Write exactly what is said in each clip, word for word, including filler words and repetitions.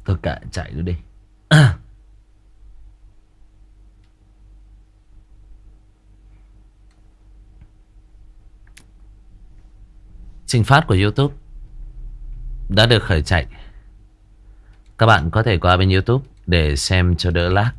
Tôi kệ chạy nó đi. Trình phát của YouTube đã được khởi chạy. Các bạn có thể qua bên YouTube để xem cho đỡ lag.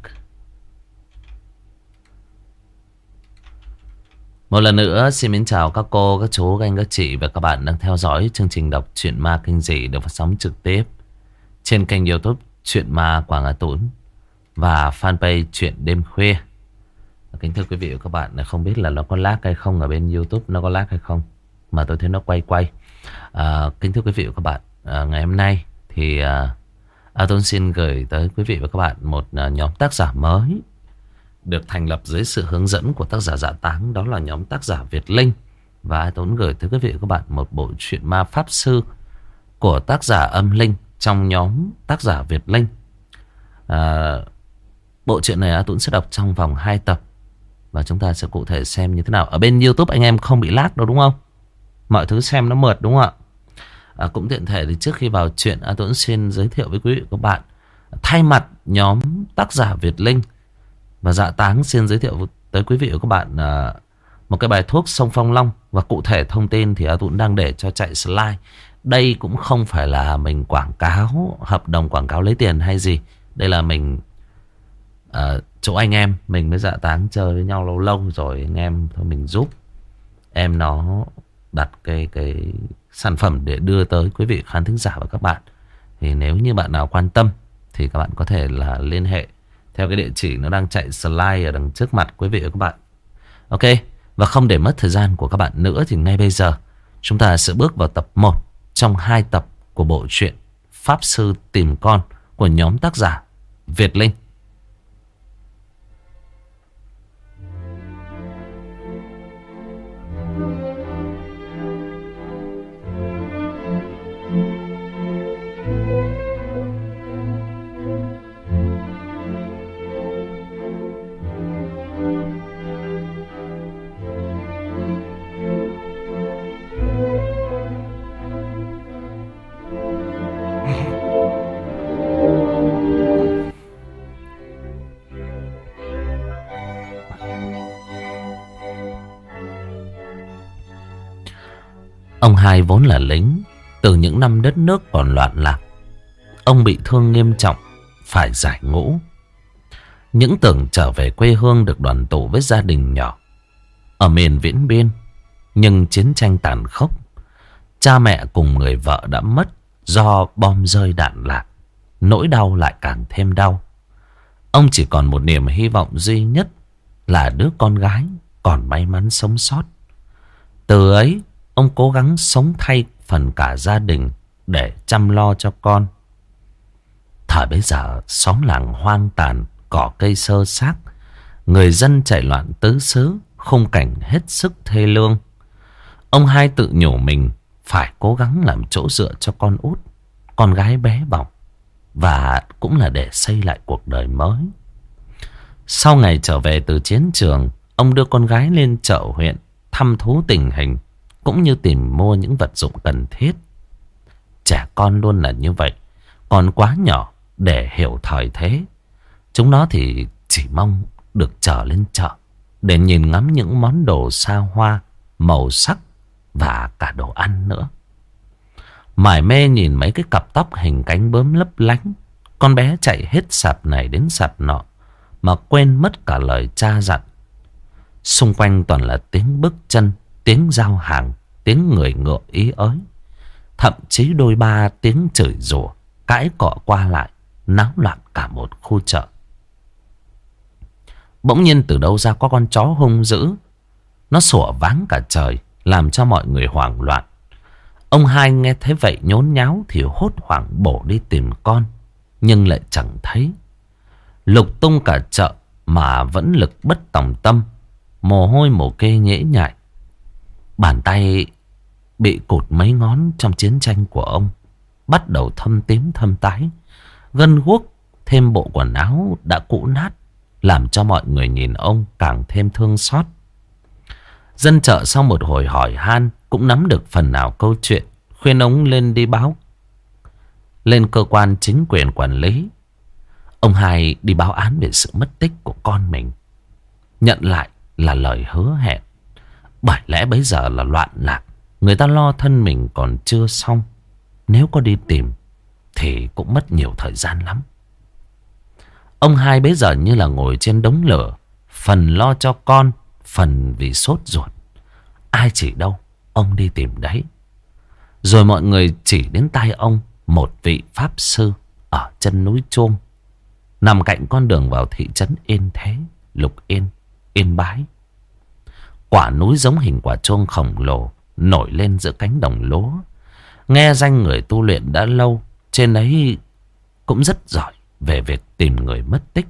Một lần nữa xin mến chào các cô, các chú, các anh, các chị và các bạn đang theo dõi chương trình đọc truyện ma kinh dị được phát sóng trực tiếp trên kênh YouTube Truyện Ma Quảng Hà Tún và fanpage Truyện Đêm Khuya. Kính thưa quý vị và các bạn, không biết là nó có lag hay không, ở bên YouTube nó có lag hay không mà tôi thấy nó quay quay. À, kính thưa quý vị và các bạn, à, ngày hôm nay thì à, à, tôi xin gửi tới quý vị và các bạn một à, nhóm tác giả mới được thành lập dưới sự hướng dẫn của tác giả Dạ Táng. Đó là nhóm tác giả Việt Linh. Và tôi gửi tới quý vị và các bạn một bộ truyện ma pháp sư của tác giả Âm Linh trong nhóm tác giả Việt Linh. à, Bộ truyện này tôi sẽ đọc trong vòng hai tập và chúng ta sẽ cụ thể xem như thế nào. Ở bên YouTube anh em không bị lag đâu đúng không? Mọi thứ xem nó mượt đúng không ạ? À, cũng tiện thể thì trước khi vào chuyện à, tôi xin giới thiệu với quý vị và các bạn, thay mặt nhóm tác giả Việt Linh và Dạ Táng xin giới thiệu tới quý vị và các bạn à, một cái bài thuốc sông Phong Long. Và cụ thể thông tin thì A Tún đang để cho chạy slide. Đây cũng không phải là mình quảng cáo, hợp đồng quảng cáo lấy tiền hay gì. Đây là mình à, chỗ anh em mình với Dạ Táng chơi với nhau lâu lâu rồi, anh em thôi mình giúp em nó đặt cái cái sản phẩm để đưa tới quý vị khán thính giả và các bạn. Thì nếu như bạn nào quan tâm thì các bạn có thể là liên hệ theo cái địa chỉ nó đang chạy slide ở đằng trước mặt quý vị và các bạn. Ok, và không để mất thời gian của các bạn nữa thì ngay bây giờ chúng ta sẽ bước vào tập một trong hai tập của bộ truyện Pháp Sư Tìm Con của nhóm tác giả Việt Linh. Ông hai vốn là lính. Từ những năm đất nước còn loạn lạc, ông bị thương nghiêm trọng, phải giải ngũ. Những tưởng trở về quê hương được đoàn tụ với gia đình nhỏ ở miền Viễn Biên. Nhưng chiến tranh tàn khốc, cha mẹ cùng người vợ đã mất do bom rơi đạn lạc. Nỗi đau lại càng thêm đau. Ông chỉ còn một niềm hy vọng duy nhất là đứa con gái còn may mắn sống sót. Từ ấy ông cố gắng sống thay phần cả gia đình để chăm lo cho con. Thời bấy giờ xóm làng hoang tàn, cỏ cây xơ xác, người dân chạy loạn tứ xứ, khung cảnh hết sức thê lương. Ông hai tự nhủ mình phải cố gắng làm chỗ dựa cho con út, con gái bé bỏng, và cũng là để xây lại cuộc đời mới. Sau ngày trở về từ chiến trường, ông đưa con gái lên chợ huyện thăm thú tình hình, cũng như tìm mua những vật dụng cần thiết. Trẻ con luôn là như vậy, còn quá nhỏ để hiểu thời thế. Chúng nó thì chỉ mong được trở lên chợ để nhìn ngắm những món đồ xa hoa, màu sắc và cả đồ ăn nữa. Mải mê nhìn mấy cái cặp tóc hình cánh bướm lấp lánh, con bé chạy hết sạp này đến sạp nọ mà quên mất cả lời cha dặn. Xung quanh toàn là tiếng bước chân, tiếng giao hàng, tiếng người ngựa ý ới. Thậm chí đôi ba tiếng chửi rủa, cãi cọ qua lại, náo loạn cả một khu chợ. Bỗng nhiên từ đâu ra có con chó hung dữ. Nó sủa váng cả trời, làm cho mọi người hoảng loạn. Ông hai nghe thấy vậy nhốn nháo thì hốt hoảng bổ đi tìm con, nhưng lại chẳng thấy. Lục tung cả chợ mà vẫn lực bất tòng tâm, mồ hôi mồ kê nhễ nhại. Bàn tay bị cụt mấy ngón trong chiến tranh của ông bắt đầu thâm tím thâm tái, gân guốc, thêm bộ quần áo đã cũ nát, làm cho mọi người nhìn ông càng thêm thương xót. Dân chợ sau một hồi hỏi han cũng nắm được phần nào câu chuyện, khuyên ông lên đi báo lên cơ quan chính quyền quản lý. Ông hai đi báo án về sự mất tích của con mình. Nhận lại là lời hứa hẹn. Bởi lẽ bấy giờ là loạn lạc, người ta lo thân mình còn chưa xong. Nếu có đi tìm thì cũng mất nhiều thời gian lắm. Ông hai bấy giờ như là ngồi trên đống lửa, phần lo cho con, phần vì sốt ruột. Ai chỉ đâu, ông đi tìm đấy. Rồi mọi người chỉ đến tai ông một vị pháp sư ở chân núi Chuông, nằm cạnh con đường vào thị trấn Yên Thế, Lục Yên, Yên Bái. Quả núi giống hình quả chuông khổng lồ nổi lên giữa cánh đồng lúa. Nghe danh người tu luyện đã lâu, trên ấy cũng rất giỏi về việc tìm người mất tích.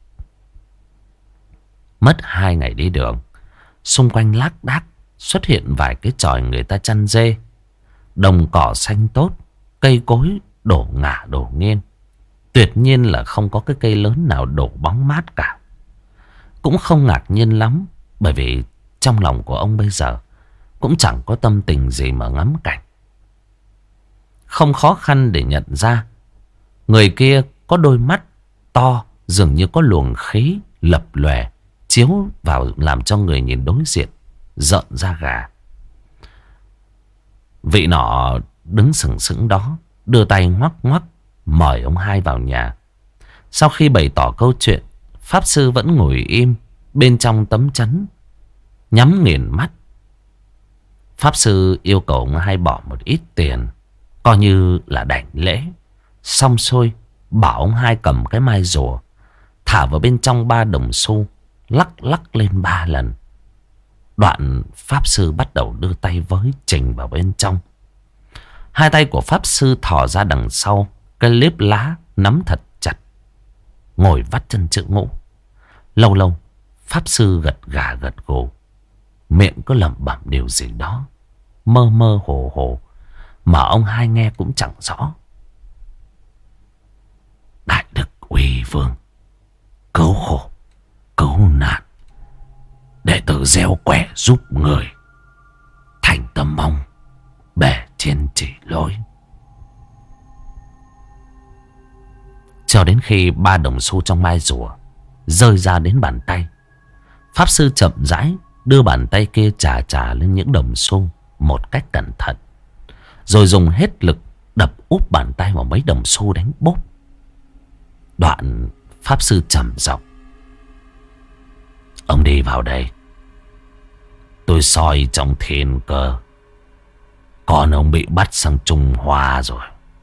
Mất hai ngày đi đường, xung quanh lác đác xuất hiện vài cái chòi người ta chăn dê. Đồng cỏ xanh tốt, cây cối đổ ngả đổ nghiêng. Tuyệt nhiên là không có cái cây lớn nào đổ bóng mát cả. Cũng không ngạc nhiên lắm, bởi vì trong lòng của ông bây giờ cũng chẳng có tâm tình gì mà ngắm cảnh. Không khó khăn để nhận ra người kia có đôi mắt to, dường như có luồng khí lập lòe chiếu vào, làm cho người nhìn đối diện rợn da gà. Vị nọ đứng sừng sững đó, đưa tay ngoắc ngoắc mời ông hai vào nhà. Sau khi bày tỏ câu chuyện, pháp sư vẫn ngồi im bên trong tấm chắn, nhắm nghiền mắt. Pháp sư yêu cầu ông hai bỏ một ít tiền, coi như là đảnh lễ. Xong xuôi, bảo ông hai cầm cái mai rùa, thả vào bên trong ba đồng xu, lắc lắc lên ba lần. Đoạn pháp sư bắt đầu đưa tay với trình vào bên trong. Hai tay của pháp sư thò ra đằng sau, cái liếp lá nắm thật chặt, ngồi vắt chân chữ ngũ. Lâu lâu pháp sư gật gà gật gù, miệng cứ lẩm bẩm điều gì đó, mơ mơ hồ hồ, mà ông hai nghe cũng chẳng rõ. Đại đức uy vương, cứu khổ cứu nạn, đệ tử gieo quẻ giúp người, thành tâm mong bề trên chỉ lối. Cho đến khi ba đồng xu trong mai rùa rơi ra đến bàn tay, pháp sư chậm rãi đưa bàn tay kia chà chà lên những đồng xu một cách cẩn thận, rồi dùng hết lực đập úp bàn tay vào mấy đồng xu đánh bốp. Đoạn pháp sư trầm giọng: ông đi vào đây, tôi soi trong thiên cơ, con ông bị bắt sang Trung Hoa rồi.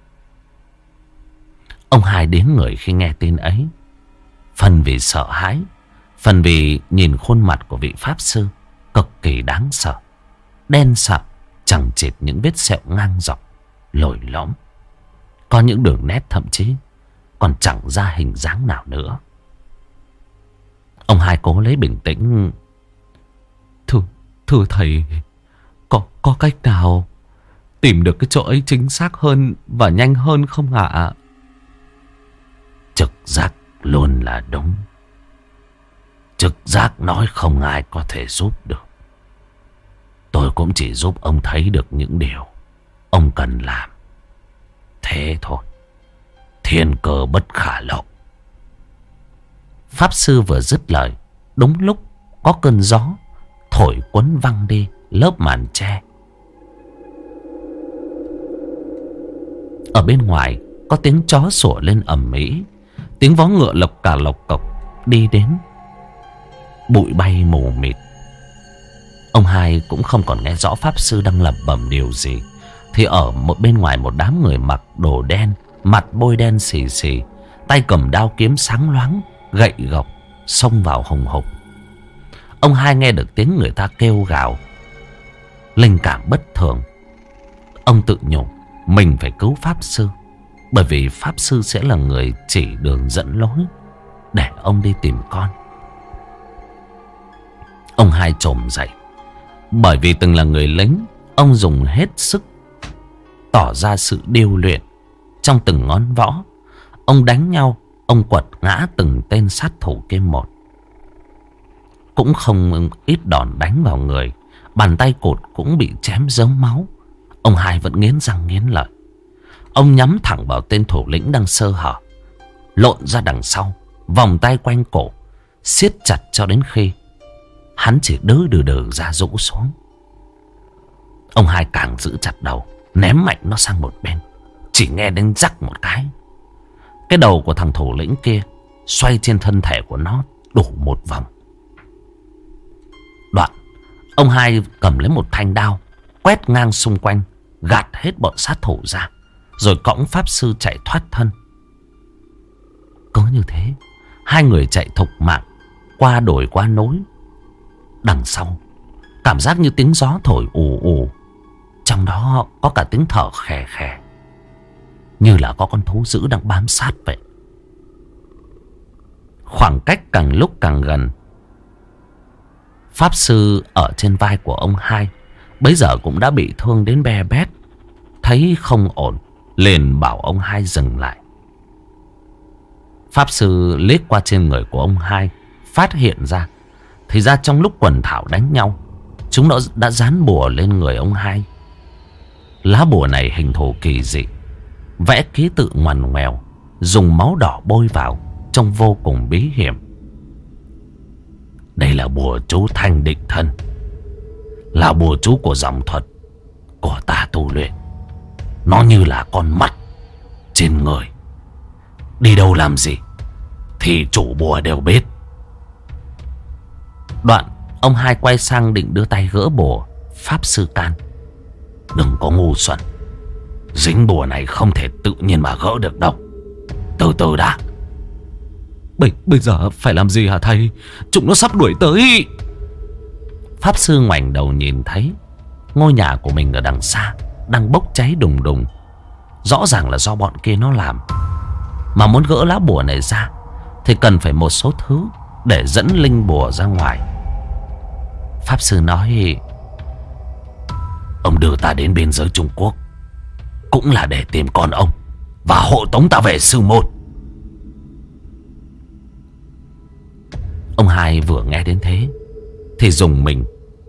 Ông hai đến người khi nghe tin ấy, phần vì sợ hãi, phần vì nhìn khuôn mặt của vị pháp sư cực kỳ đáng sợ, đen sậm, chẳng chịt những vết sẹo ngang dọc, lồi lõm, có những đường nét thậm chí còn chẳng ra hình dáng nào nữa. Ông hai cố lấy bình tĩnh: Thưa, thưa thầy, có, có cách nào tìm được cái chỗ ấy chính xác hơn và nhanh hơn không ạ? Trực giác luôn là đúng. Trực giác nói không ai có thể giúp được. Tôi cũng chỉ giúp ông thấy được những điều ông cần làm. Thế thôi. Thiên cơ bất khả lộ. Pháp sư vừa dứt lời, đúng lúc có cơn gió thổi cuốn văng đi lớp màn tre. Ở bên ngoài có tiếng chó sủa lên ầm ĩ, tiếng vó ngựa lộc cả lộc cộc đi đến. Bụi bay mù mịt. Ông hai cũng không còn nghe rõ pháp sư đang lẩm bẩm điều gì, thì ở một bên ngoài một đám người mặc đồ đen, mặt bôi đen xì xì, tay cầm đao kiếm sáng loáng, gậy gộc xông vào hùng hục. Ông hai nghe được tiếng người ta kêu gào, linh cảm bất thường. Ông tự nhủ mình phải cứu pháp sư, bởi vì pháp sư sẽ là người chỉ đường dẫn lối để ông đi tìm con. Ông hai trồm dậy, bởi vì từng là người lính, ông dùng hết sức tỏ ra sự điêu luyện trong từng ngón võ. Ông đánh nhau, ông quật ngã từng tên sát thủ kia một. Cũng không ít đòn đánh vào người, bàn tay cột cũng bị chém dấu máu. Ông hai vẫn nghiến răng nghiến lợi. Ông nhắm thẳng vào tên thủ lĩnh đang sơ hở, lộn ra đằng sau, vòng tay quanh cổ, siết chặt cho đến khi hắn chỉ đứ đừ đừ ra rũ xuống. Ông hai càng giữ chặt đầu, ném mạnh nó sang một bên. Chỉ nghe đến rắc một cái, cái đầu của thằng thủ lĩnh kia xoay trên thân thể của nó đủ một vòng. Đoạn ông hai cầm lấy một thanh đao, quét ngang xung quanh, gạt hết bọn sát thủ ra, rồi cõng pháp sư chạy thoát thân. Cứ như thế, hai người chạy thục mạng qua đồi qua nối. Đằng sau, cảm giác như tiếng gió thổi ù ù, trong đó có cả tiếng thở khè khè, như là có con thú dữ đang bám sát vậy. Khoảng cách càng lúc càng gần. Pháp sư ở trên vai của ông hai bấy giờ cũng đã bị thương đến be bét. Thấy không ổn, liền bảo ông hai dừng lại. Pháp sư liếc qua trên người của ông hai, phát hiện ra thì ra trong lúc quần thảo đánh nhau, chúng nó đã dán bùa lên người ông hai. Lá bùa này hình thù kỳ dị, vẽ ký tự ngoằn ngoèo, dùng máu đỏ bôi vào, trông vô cùng bí hiểm. Đây là bùa chú Thanh Định Thân, là bùa chú của dòng thuật của ta tu luyện. Nó như là con mắt trên người, đi đâu làm gì thì chủ bùa đều biết. Đoạn ông hai quay sang định đưa tay gỡ bùa. Pháp sư can: đừng có ngu xuẩn, dính bùa này không thể tự nhiên mà gỡ được đâu, từ từ đã. Bây, bây giờ phải làm gì hả thầy? Chúng nó sắp đuổi tới. Pháp sư ngoảnh đầu nhìn thấy ngôi nhà của mình ở đằng xa đang bốc cháy đùng đùng. Rõ ràng là do bọn kia nó làm. Mà muốn gỡ lá bùa này ra thì cần phải một số thứ để dẫn linh bùa ra ngoài. Pháp sư nói: ông đưa ta đến biên giới Trung Quốc cũng là để tìm con ông và hộ tống ta về sư môn. Ông hai vừa nghe đến thế thì rùng mình.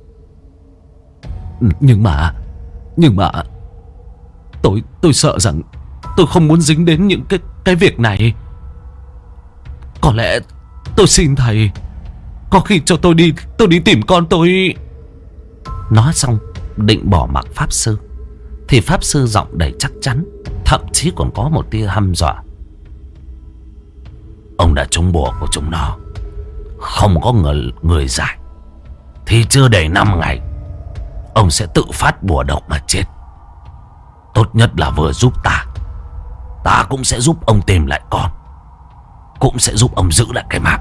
Nhưng mà Nhưng mà Tôi tôi sợ rằng tôi không muốn dính đến những cái cái việc này. Có lẽ tôi xin thầy, có khi cho tôi đi Tôi đi tìm con tôi. Nói xong định bỏ mặc pháp sư thì pháp sư giọng đầy chắc chắn, thậm chí còn có một tia hăm dọa: ông đã trúng bùa của chúng nó, không có người, người giải thì chưa đầy năm ngày ông sẽ tự phát bùa độc mà chết. Tốt nhất là vừa giúp ta, ta cũng sẽ giúp ông tìm lại con, cũng sẽ giúp ông giữ lại cái mạng.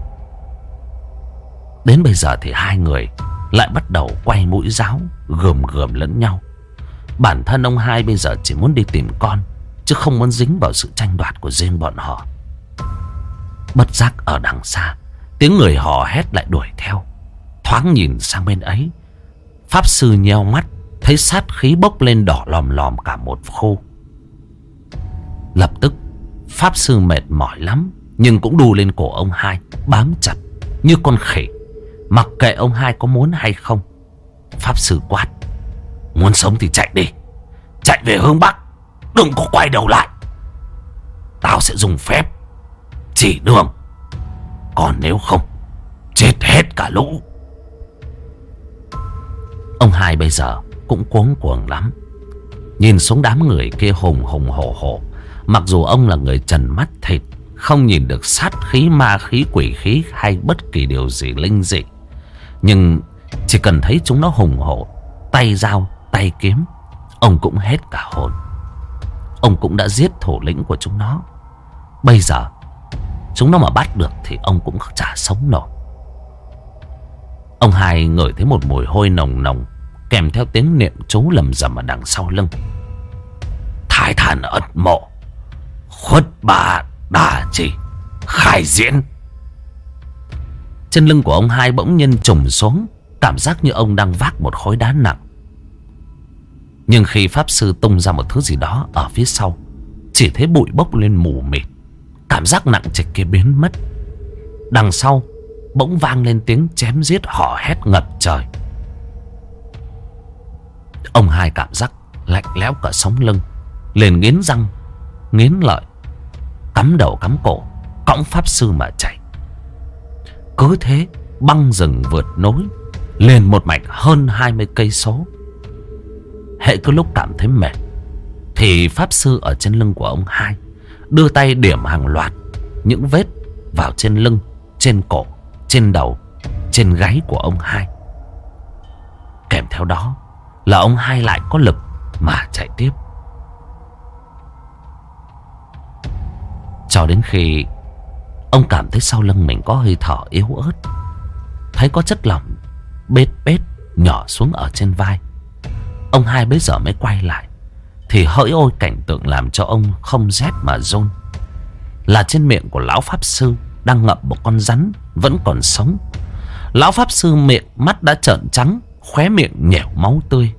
Đến bây giờ thì hai người lại bắt đầu quay mũi giáo, gườm gườm lẫn nhau. Bản thân ông hai bây giờ chỉ muốn đi tìm con, chứ không muốn dính vào sự tranh đoạt của riêng bọn họ. Bất giác ở đằng xa, tiếng người hò hét lại đuổi theo. Thoáng nhìn sang bên ấy, pháp sư nheo mắt, thấy sát khí bốc lên đỏ lòm lòm cả một khu. Lập tức pháp sư mệt mỏi lắm, nhưng cũng đu lên cổ ông hai, bám chặt như con khỉ, mặc kệ ông hai có muốn hay không. Pháp sư quát: muốn sống thì chạy đi, chạy về hướng Bắc, đừng có quay đầu lại. Tao sẽ dùng phép chỉ đường, còn nếu không chết hết cả lũ. Ông hai bây giờ cũng cuống cuồng lắm, nhìn xuống đám người kia hùng hùng hổ hổ. Mặc dù ông là người trần mắt thịt, không nhìn được sát khí, ma khí, quỷ khí hay bất kỳ điều gì linh dị, nhưng chỉ cần thấy chúng nó hùng hổ, tay dao tay kiếm, ông cũng hết cả hồn. Ông cũng đã giết thủ lĩnh của chúng nó, bây giờ chúng nó mà bắt được thì ông cũng chả sống nổi. Ông hai ngửi thấy một mùi hôi nồng nồng, kèm theo tiếng niệm chú lầm rầm ở đằng sau lưng: Thái Thản Ất Mộ, Khuất Bà Đà Chỉ, khai diễn. Chân lưng của ông hai bỗng nhiên trùng xuống, cảm giác như ông đang vác một khối đá nặng. Nhưng khi pháp sư tung ra một thứ gì đó ở phía sau, chỉ thấy bụi bốc lên mù mịt, cảm giác nặng trịch kia biến mất. Đằng sau bỗng vang lên tiếng chém giết hò hét ngập trời. Ông hai cảm giác lạnh lẽo cả sống lưng, liền nghiến răng nghiến lợi, cắm đầu cắm cổ, cõng pháp sư mà chạy. Cứ thế băng rừng vượt núi, liền một mạch hơn hai mươi cây số. Hễ cứ lúc cảm thấy mệt thì pháp sư ở trên lưng của ông hai đưa tay điểm hàng loạt những vết vào trên lưng, trên cổ, trên đầu, trên gáy của ông hai. Kèm theo đó là ông hai lại có lực mà chạy tiếp. Cho đến khi ông cảm thấy sau lưng mình có hơi thở yếu ớt, thấy có chất lỏng bết bết nhỏ xuống ở trên vai. Ông hai bấy giờ mới quay lại, thì hỡi ôi cảnh tượng làm cho ông không rét mà run. Là trên miệng của lão pháp sư đang ngậm một con rắn vẫn còn sống. Lão pháp sư miệng mắt đã trợn trắng, khóe miệng nhẻo máu tươi.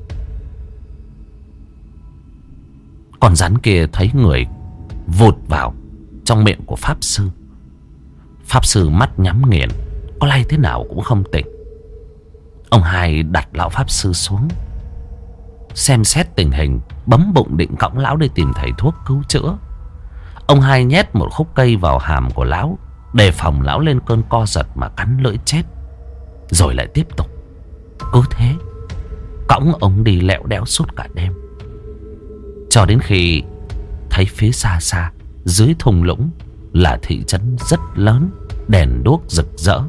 Con rắn kia thấy người vụt vào trong miệng của pháp sư. Pháp sư mắt nhắm nghiền, có lay thế nào cũng không tỉnh. Ông hai đặt lão pháp sư xuống, xem xét tình hình, bấm bụng định cõng lão đi tìm thầy thuốc cứu chữa. Ông hai nhét một khúc cây vào hàm của lão, đề phòng lão lên cơn co giật mà cắn lưỡi chết. Rồi lại tiếp tục. Cứ thế cõng ông đi lẹo đẽo suốt cả đêm, cho đến khi thấy phía xa xa dưới thung lũng là thị trấn rất lớn, đèn đuốc rực rỡ.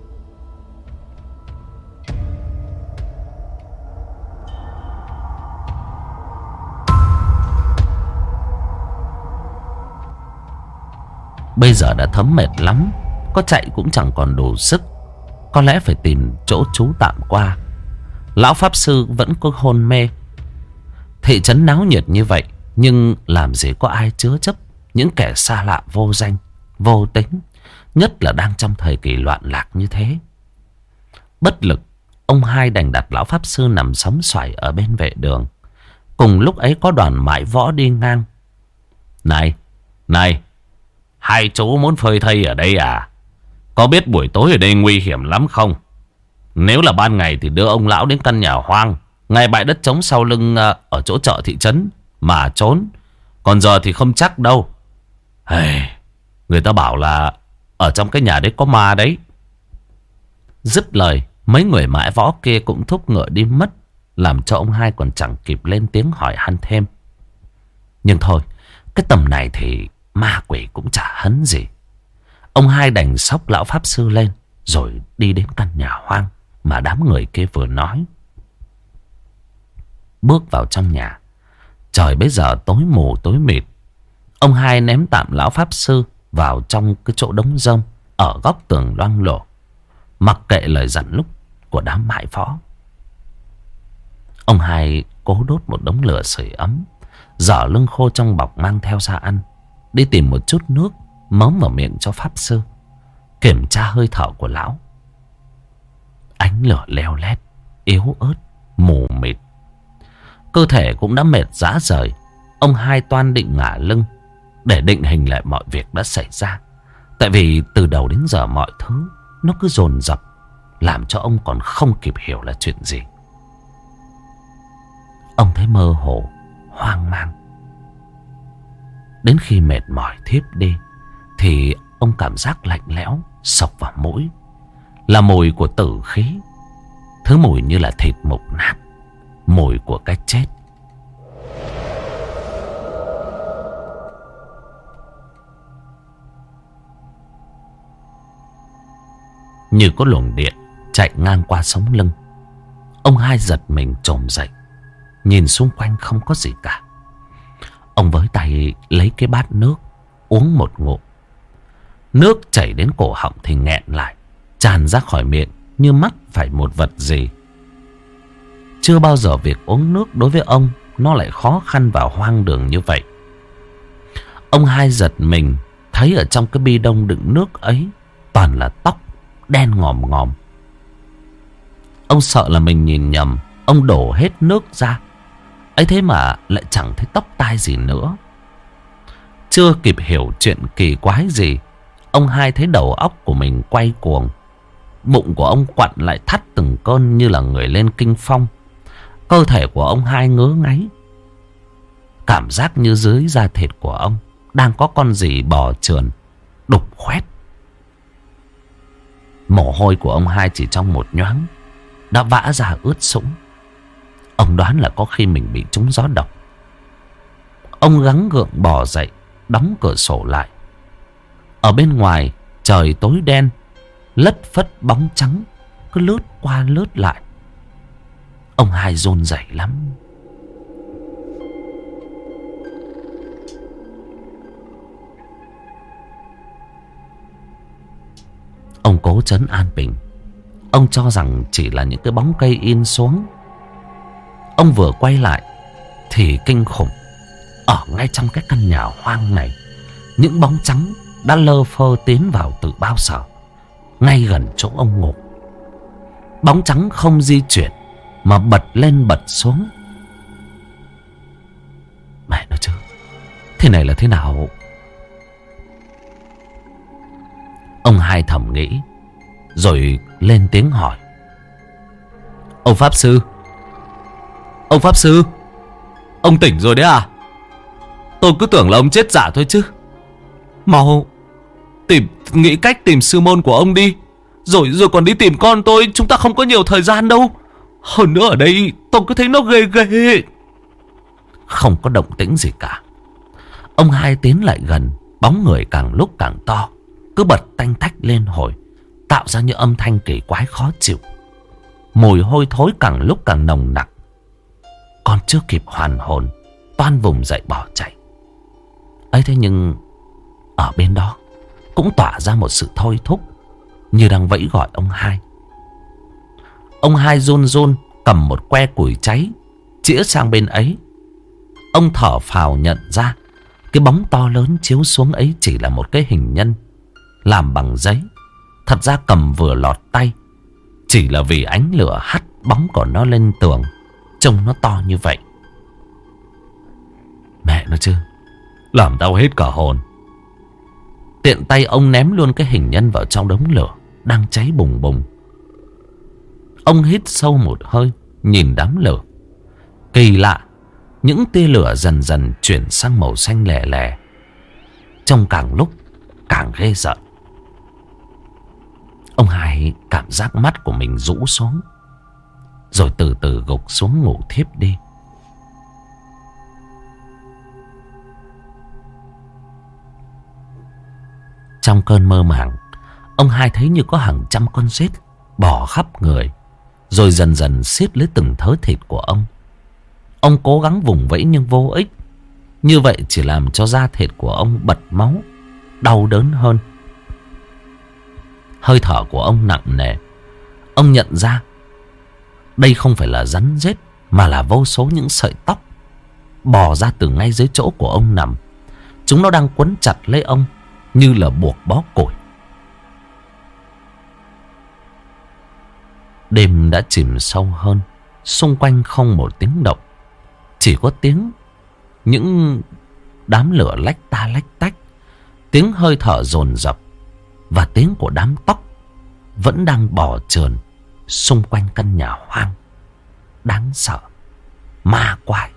Bây giờ đã thấm mệt lắm, có chạy cũng chẳng còn đủ sức, có lẽ phải tìm chỗ trú tạm qua. Lão pháp sư vẫn cứ hôn mê. Thị trấn náo nhiệt như vậy, nhưng làm gì có ai chứa chấp những kẻ xa lạ vô danh, vô tính, nhất là đang trong thời kỳ loạn lạc như thế. Bất lực, ông hai đành đặt lão pháp sư nằm sóng xoài ở bên vệ đường. Cùng lúc ấy có đoàn mãi võ đi ngang. Này, này, hai chú muốn phơi thây ở đây à? Có biết buổi tối ở đây nguy hiểm lắm không? Nếu là ban ngày thì đưa ông lão đến căn nhà hoang ngay bãi đất trống sau lưng ở chỗ chợ thị trấn mà trốn. Còn giờ thì không chắc đâu. Hey, người ta bảo là ở trong cái nhà đấy có ma đấy. Dứt lời, mấy người mãi võ kia cũng thúc ngựa đi mất, làm cho ông hai còn chẳng kịp lên tiếng hỏi han thêm. Nhưng thôi, cái tầm này thì ma quỷ cũng chả hấn gì. Ông hai đành xốc lão pháp sư lên, rồi đi đến căn nhà hoang mà đám người kia vừa nói. Bước vào trong nhà, trời bấy giờ tối mù tối mịt. Ông hai ném tạm lão pháp sư vào trong cái chỗ đống rơm ở góc tường loang lổ, mặc kệ lời dặn lúc của đám mãi võ. Ông hai cố đốt một đống lửa sưởi ấm, dở lưng khô trong bọc mang theo ra ăn, đi tìm một chút nước móm vào miệng cho pháp sư, kiểm tra hơi thở của lão. Ánh lửa leo lét, yếu ớt, mù mịt, cơ thể cũng đã mệt rã rời. Ông hai toan định ngả lưng để định hình lại mọi việc đã xảy ra. Tại vì từ đầu đến giờ mọi thứ nó cứ dồn dập, làm cho ông còn không kịp hiểu là chuyện gì. Ông thấy mơ hồ, hoang mang. Đến khi mệt mỏi thiếp đi thì ông cảm giác lạnh lẽo xộc vào mũi, là mùi của tử khí, thứ mùi như là thịt mục nát, mùi của cái chết. Như có luồng điện chạy ngang qua sống lưng. Ông hai giật mình chồm dậy, nhìn xung quanh không có gì cả. Ông với tay lấy cái bát nước, uống một ngụm. Nước chảy đến cổ họng thì nghẹn lại, tràn ra khỏi miệng như mắc phải một vật gì. Chưa bao giờ việc uống nước đối với ông nó lại khó khăn và hoang đường như vậy. Ông hai giật mình thấy ở trong cái bi đông đựng nước ấy toàn là tóc đen ngòm ngòm. Ông sợ là mình nhìn nhầm, ông đổ hết nước ra ấy, thế mà lại chẳng thấy tóc tai gì nữa. Chưa kịp hiểu chuyện kỳ quái gì, ông hai thấy đầu óc của mình quay cuồng. Bụng của ông quặn lại thắt từng cơn như là người lên kinh phong. Cơ thể của ông hai ngứa ngáy. cảm giác như dưới da thịt của ông đang có con gì bò trườn đục khoét. Mồ hôi của ông hai chỉ trong một nhoáng đã vã ra ướt sũng. Ông đoán là có khi mình bị trúng gió độc. Ông gắng gượng bò dậy, đóng cửa sổ lại. Ở bên ngoài trời tối đen, lất phất bóng trắng cứ lướt qua lướt lại. Ông hai run rẩy lắm. Ông cố trấn an bình. Ông cho rằng chỉ là những cái bóng cây in xuống. Ông vừa quay lại thì kinh khủng. Ở ngay trong cái căn nhà hoang này, những bóng trắng đã lơ phơ tiến vào từ bao giờ, ngay gần chỗ ông ngủ. Bóng trắng không di chuyển mà bật lên bật xuống. Mẹ nó chứ, thế này là thế nào? Ông hai thầm nghĩ, rồi lên tiếng hỏi. Ông Pháp Sư, Ông Pháp Sư, ông tỉnh rồi đấy à? Tôi cứ tưởng là ông chết giả thôi chứ. Mau tìm, nghĩ cách tìm sư môn của ông đi. Rồi rồi còn đi tìm con tôi. Chúng ta không có nhiều thời gian đâu. Hơn nữa ở đây tôi cứ thấy nó ghê ghê. Không có động tĩnh gì cả. Ông hai tiến lại gần. Bóng người càng lúc càng to, cứ bật tanh tách lên hồi, tạo ra những âm thanh kỳ quái khó chịu. Mùi hôi thối càng lúc càng nồng nặc. Còn chưa kịp hoàn hồn, toan vùng dậy bỏ chạy. ấy thế nhưng ở bên đó cũng tỏa ra một sự thôi thúc, như đang vẫy gọi ông hai. Ông hai run run cầm một que củi cháy chĩa sang bên ấy. Ông thở phào nhận ra cái bóng to lớn chiếu xuống ấy chỉ là một cái hình nhân làm bằng giấy. Thật ra cầm vừa lọt tay, chỉ là vì ánh lửa hắt bóng của nó lên tường, trông nó to như vậy. Mẹ nó chứ, làm tao hết cả hồn. Tiện tay ông ném luôn cái hình nhân vào trong đống lửa đang cháy bùng bùng. Ông hít sâu một hơi, nhìn đám lửa. Kỳ lạ, những tia lửa dần dần chuyển sang màu xanh lè lè, trông càng lúc càng ghê rợn. Ông hai cảm giác mắt của mình rũ xuống, rồi từ từ gục xuống ngủ thiếp đi. Trong cơn mơ màng, ông hai thấy như có hàng trăm con rết bò khắp người, rồi dần dần xiết lấy từng thớ thịt của ông. Ông cố gắng vùng vẫy nhưng vô ích. Như vậy chỉ làm cho da thịt của ông bật máu, đau đớn hơn. Hơi thở của ông nặng nề. Ông nhận ra đây không phải là rắn rết, mà là vô số những sợi tóc bò ra từ ngay dưới chỗ của ông nằm. Chúng nó đang quấn chặt lấy ông như là buộc bó củi. Đêm đã chìm sâu hơn. Xung quanh không một tiếng động, chỉ có tiếng những đám lửa lách ta lách tách, tiếng hơi thở dồn dập, và tiếng của đám tóc vẫn đang bò trườn xung quanh căn nhà hoang đáng sợ, ma quái.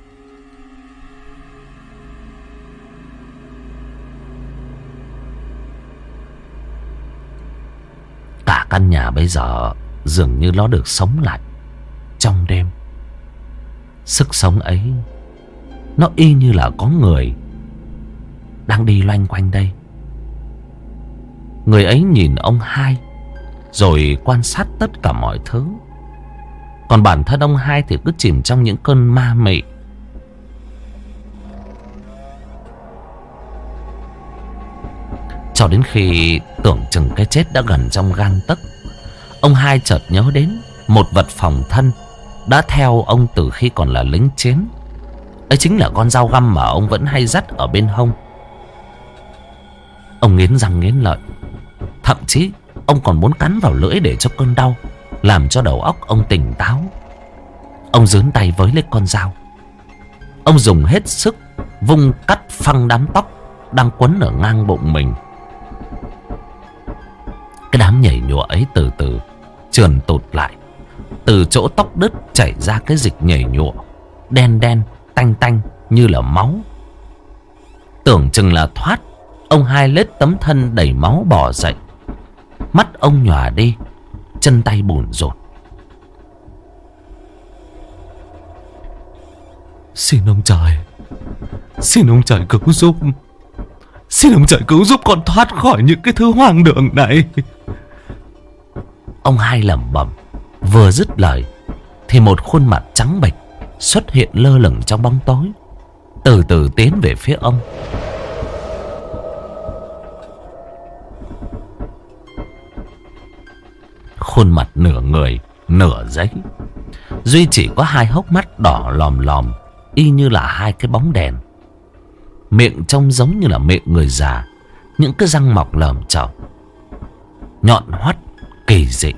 Cả căn nhà bây giờ dường như nó được sống lại trong đêm. Sức sống ấy, nó y như là có người đang đi loanh quanh đây. Người ấy nhìn ông hai, rồi quan sát tất cả mọi thứ. Còn bản thân ông hai thì cứ chìm trong những cơn ma mị. Cho đến khi tưởng chừng cái chết đã gần trong gang tấc, ông hai chợt nhớ đến một vật phòng thân đã theo ông từ khi còn là lính chiến. Ấy chính là con dao găm mà ông vẫn hay dắt ở bên hông. Ông nghiến răng nghiến lợi. Thậm chí ông còn muốn cắn vào lưỡi để cho cơn đau làm cho đầu óc ông tỉnh táo. Ông giương tay với lấy con dao. Ông dùng hết sức vung cắt phăng đám tóc đang quấn ở ngang bụng mình. Cái đám nhảy nhụa ấy từ từ trườn tụt lại. Từ chỗ tóc đứt chảy ra cái dịch nhảy nhụa đen đen tanh tanh như là máu. Tưởng chừng là thoát, ông Hai lết tấm thân đầy máu bò dậy. Mắt ông nhòa đi, chân tay bủn rủn. Xin ông trời, xin ông trời cứu giúp, xin ông trời cứu giúp con thoát khỏi những cái thứ hoang đường này. Ông Hai lẩm bẩm. Vừa dứt lời thì một khuôn mặt trắng bệch xuất hiện lơ lửng trong bóng tối, từ từ tiến về phía ông. Khuôn mặt nửa người nửa giấy, duy chỉ có hai hốc mắt đỏ lòm lòm, y như là hai cái bóng đèn. Miệng trông giống như là miệng người già, những cái răng mọc lởm chởm, nhọn hoắt kỳ dị.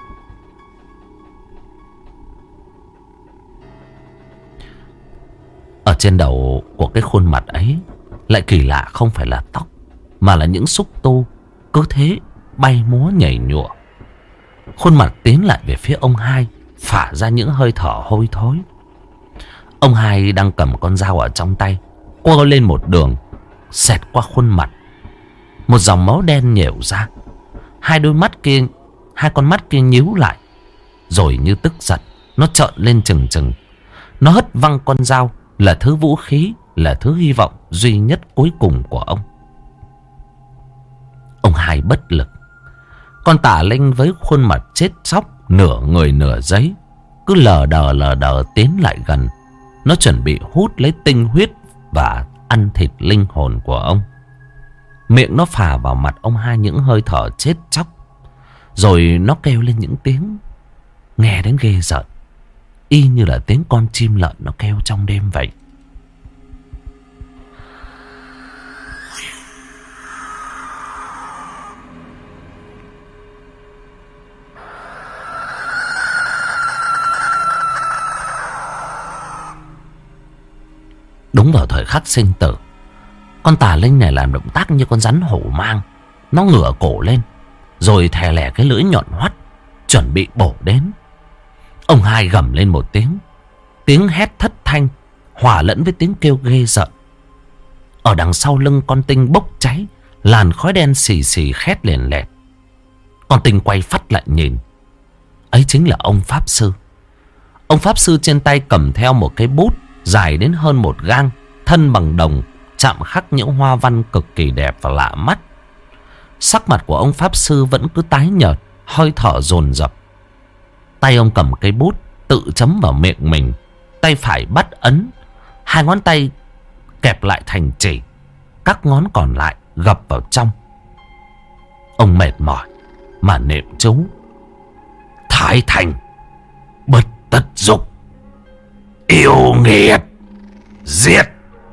Ở trên đầu của cái khuôn mặt ấy lại kỳ lạ, không phải là tóc mà là những xúc tu cứ thế bay múa nhảy nhụa. Khuôn mặt tiến lại về phía ông Hai, phả ra những hơi thở hôi thối. Ông Hai đang cầm con dao ở trong tay, quơ lên một đường, xẹt qua khuôn mặt. Một dòng máu đen nhểu ra. Hai đôi mắt kia, hai con mắt kia nhíu lại, rồi như tức giận, nó trợn lên trừng trừng. Nó hất văng con dao, là thứ vũ khí, là thứ hy vọng duy nhất cuối cùng của ông. Ông Hai bất lực. Con tà linh với khuôn mặt chết chóc, nửa người nửa giấy, cứ lờ đờ lờ đờ tiến lại gần. Nó chuẩn bị hút lấy tinh huyết và ăn thịt linh hồn của ông. Miệng nó phả vào mặt ông Hai những hơi thở chết chóc, rồi nó kêu lên những tiếng nghe đến ghê rợn, y như là tiếng con chim lợn nó kêu trong đêm vậy. Đúng vào thời khắc sinh tử, con tà linh này làm động tác như con rắn hổ mang. Nó ngửa cổ lên, rồi thè lè cái lưỡi nhọn hoắt, chuẩn bị bổ đến. Ông Hai gầm lên một tiếng, tiếng hét thất thanh hòa lẫn với tiếng kêu ghê rợn. Ở đằng sau lưng con tinh bốc cháy, làn khói đen xì xì khét liền lẹt. Con tinh quay phắt lại nhìn, ấy chính là ông pháp sư. Ông pháp sư trên tay cầm theo một cái bút dài đến hơn một gang, thân bằng đồng, chạm khắc những hoa văn cực kỳ đẹp và lạ mắt. Sắc mặt của ông pháp sư vẫn cứ tái nhợt, hơi thở dồn dập. Tay ông cầm cây bút, tự chấm vào miệng mình. Tay phải bắt ấn, hai ngón tay kẹp lại thành chỉ, các ngón còn lại gập vào trong. Ông mệt mỏi mà niệm chú: Thái thành, bất tất dục, yêu nghiệt, giết.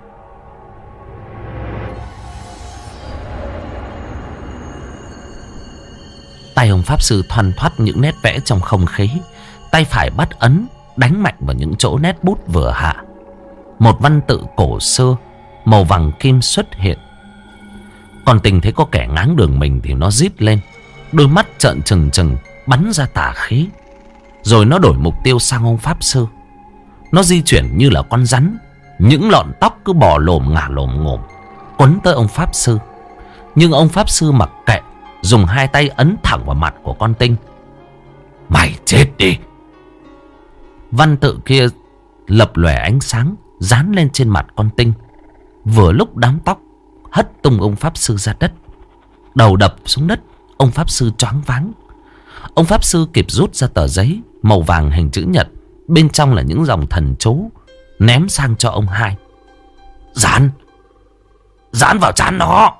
Tay ông pháp sư thoăn thoắt những nét vẽ trong không khí. Tay phải bắt ấn, đánh mạnh vào những chỗ nét bút vừa hạ. Một văn tự cổ xưa màu vàng kim xuất hiện. Còn tình thấy có kẻ ngáng đường mình thì nó rít lên, đôi mắt trợn trừng trừng, bắn ra tà khí. Rồi nó đổi mục tiêu sang ông pháp sư. Nó di chuyển như là con rắn, những lọn tóc cứ bò lồm ngả lồm ngồm quấn tới ông pháp sư. Nhưng ông pháp sư mặc kệ, dùng hai tay ấn thẳng vào mặt của con tinh. Mày chết đi! Văn tự kia lập lòe ánh sáng, dán lên trên mặt con tinh. Vừa lúc đám tóc hất tung ông pháp sư ra đất, đầu đập xuống đất. Ông pháp sư choáng váng. Ông pháp sư kịp rút ra tờ giấy màu vàng hình chữ nhật, bên trong là những dòng thần chú, ném sang cho ông Hai. Dán, dán vào trán nó.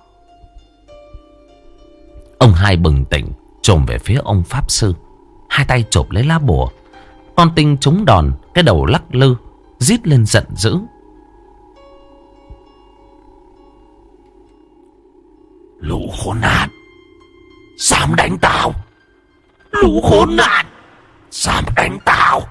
Ông Hai bừng tỉnh, chồm về phía ông pháp sư, hai tay chộp lấy lá bùa. Con tinh trúng đòn, cái đầu lắc lư, rít lên giận dữ. Lũ khốn nạn, dám đánh tao! Lũ khốn nạn, dám đánh tao!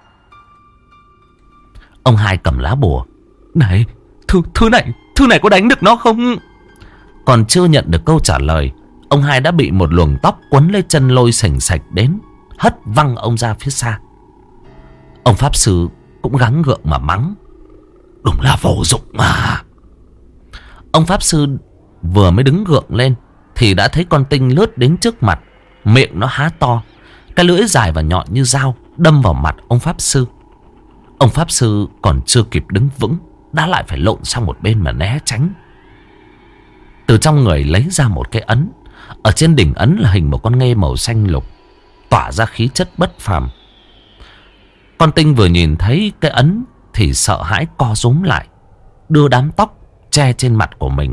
Ông Hai cầm lá bùa. Này, thứ, thứ này, thứ này có đánh được nó không? Còn chưa nhận được câu trả lời, ông Hai đã bị một luồng tóc quấn lấy chân lôi sành sạch đến, hất văng ông ra phía xa. Ông pháp sư cũng gắng gượng mà mắng: Đúng là vô dụng mà. Ông Pháp Sư vừa mới đứng gượng lên thì đã thấy con tinh lướt đến trước mặt. Miệng nó há to, cái lưỡi dài và nhọn như dao đâm vào mặt ông Pháp Sư. Ông Pháp Sư còn chưa kịp đứng vững đã lại phải lộn sang một bên mà né tránh. Từ trong người lấy ra một cái ấn. Ở trên đỉnh ấn là hình một con nghê màu xanh lục, tỏa ra khí chất bất phàm. Con tinh vừa nhìn thấy cái ấn thì sợ hãi co rúm lại, đưa đám tóc che trên mặt của mình.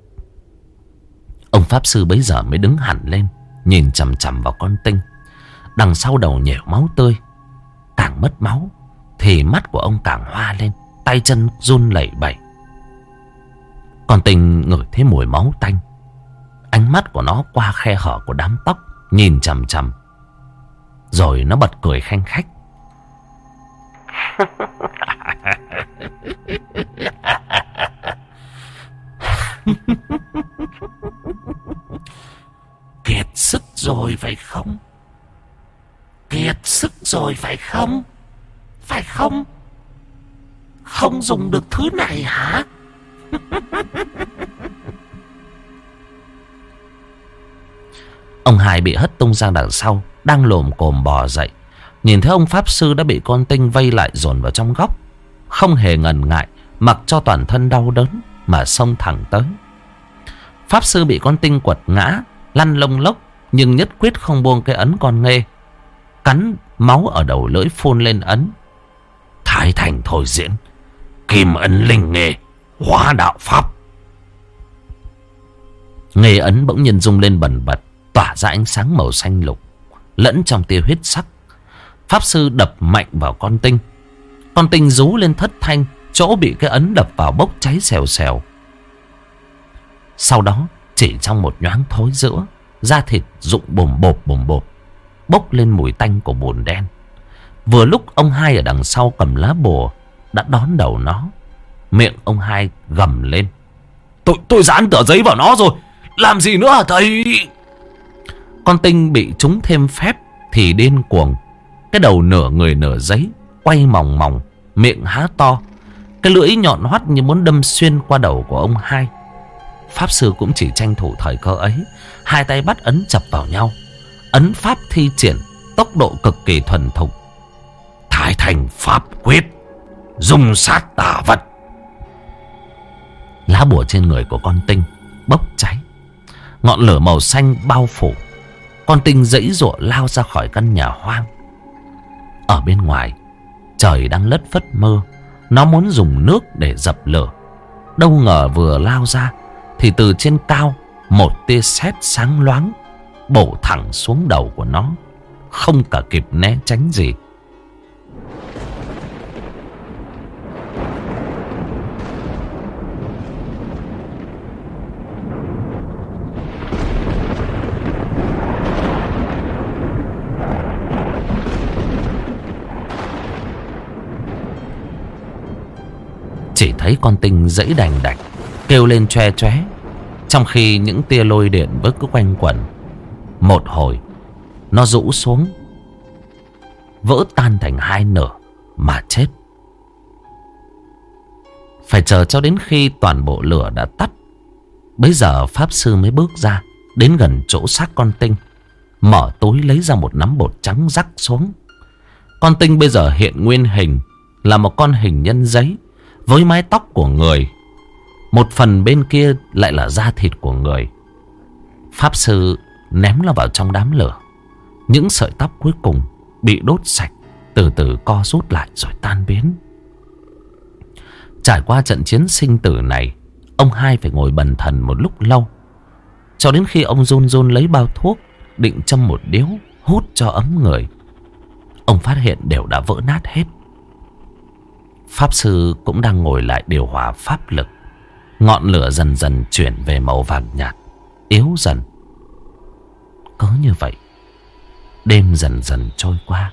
Ông Pháp Sư bấy giờ mới đứng hẳn lên, nhìn chằm chằm vào con tinh. Đằng sau đầu nhểu máu tươi. Càng mất máu thì mắt của ông càng hoa lên, tay chân run lẩy bẩy. Con tinh ngửi thấy mùi máu tanh. Ánh mắt của nó qua khe hở của đám tóc nhìn chằm chằm. Rồi nó bật cười khanh khách. Kiệt sức rồi phải không? Kiệt sức rồi phải không? Phải không? Không dùng được thứ này hả? Ông Hai bị hất tung sang đằng sau, đang lồm cồm bò dậy. Nhìn thấy ông Pháp Sư đã bị con tinh vây lại dồn vào trong góc, không hề ngần ngại, mặc cho toàn thân đau đớn mà xông thẳng tới. Pháp Sư bị con tinh quật ngã, lăn lông lốc, nhưng nhất quyết không buông cái ấn con nghê. Cắn máu ở đầu lưỡi phun lên ấn. Thái thành thôi diễn, kim ấn linh nghề, hóa đạo pháp. Nghề ấn bỗng nhiên rung lên bần bật, tỏa ra ánh sáng màu xanh lục lẫn trong tia huyết sắc. Pháp Sư đập mạnh vào con tinh. Con tinh rú lên thất thanh, chỗ bị cái ấn đập vào bốc cháy xèo xèo. Sau đó chỉ trong một nhoáng thối giữa, da thịt rụng bồm bộp bồm bộp, bốc lên mùi tanh của bùn đen. Vừa lúc ông Hai ở đằng sau cầm lá bùa đã đón đầu nó. Miệng ông Hai gầm lên. Tôi, tôi dán tờ giấy vào nó rồi, làm gì nữa hả thầy? Con tinh bị trúng thêm phép thì điên cuồng. Cái đầu nửa người nửa giấy, quay mòng mòng, miệng há to. Cái lưỡi nhọn hoắt như muốn đâm xuyên qua đầu của ông Hai. Pháp Sư cũng chỉ tranh thủ thời cơ ấy, hai tay bắt ấn chập vào nhau. Ấn pháp thi triển, tốc độ cực kỳ thuần thục. Thái thành pháp quyết, dùng sát tà vật. Lá bùa trên người của con tinh bốc cháy, ngọn lửa màu xanh bao phủ. Con tinh giãy giụa lao ra khỏi căn nhà hoang. Ở bên ngoài, trời đang lất phất mưa. Nó muốn dùng nước để dập lửa. Đâu ngờ vừa lao ra thì từ trên cao một tia sét sáng loáng bổ thẳng xuống đầu của nó, không cả kịp né tránh gì. Chỉ thấy con tinh giãy đành đạch, kêu lên choe choé, trong khi những tia lôi điện vẫn cứ quanh quẩn. Một hồi nó rũ xuống, vỡ tan thành hai nửa mà chết. Phải chờ cho đến khi toàn bộ lửa đã tắt, bấy giờ Pháp Sư mới bước ra đến gần chỗ xác con tinh, mở túi lấy ra một nắm bột trắng rắc xuống. Con tinh bây giờ hiện nguyên hình là một con hình nhân giấy với mái tóc của người, một phần bên kia lại là da thịt của người. Pháp Sư ném nó vào trong đám lửa. Những sợi tóc cuối cùng bị đốt sạch, từ từ co rút lại rồi tan biến. Trải qua trận chiến sinh tử này, ông Hai phải ngồi bần thần một lúc lâu, cho đến khi ông run run lấy bao thuốc định châm một điếu hút cho ấm người. Ông phát hiện đều đã vỡ nát hết. Pháp Sư cũng đang ngồi lại điều hòa pháp lực. Ngọn lửa dần dần chuyển về màu vàng nhạt, yếu dần. Cứ như vậy, đêm dần dần trôi qua.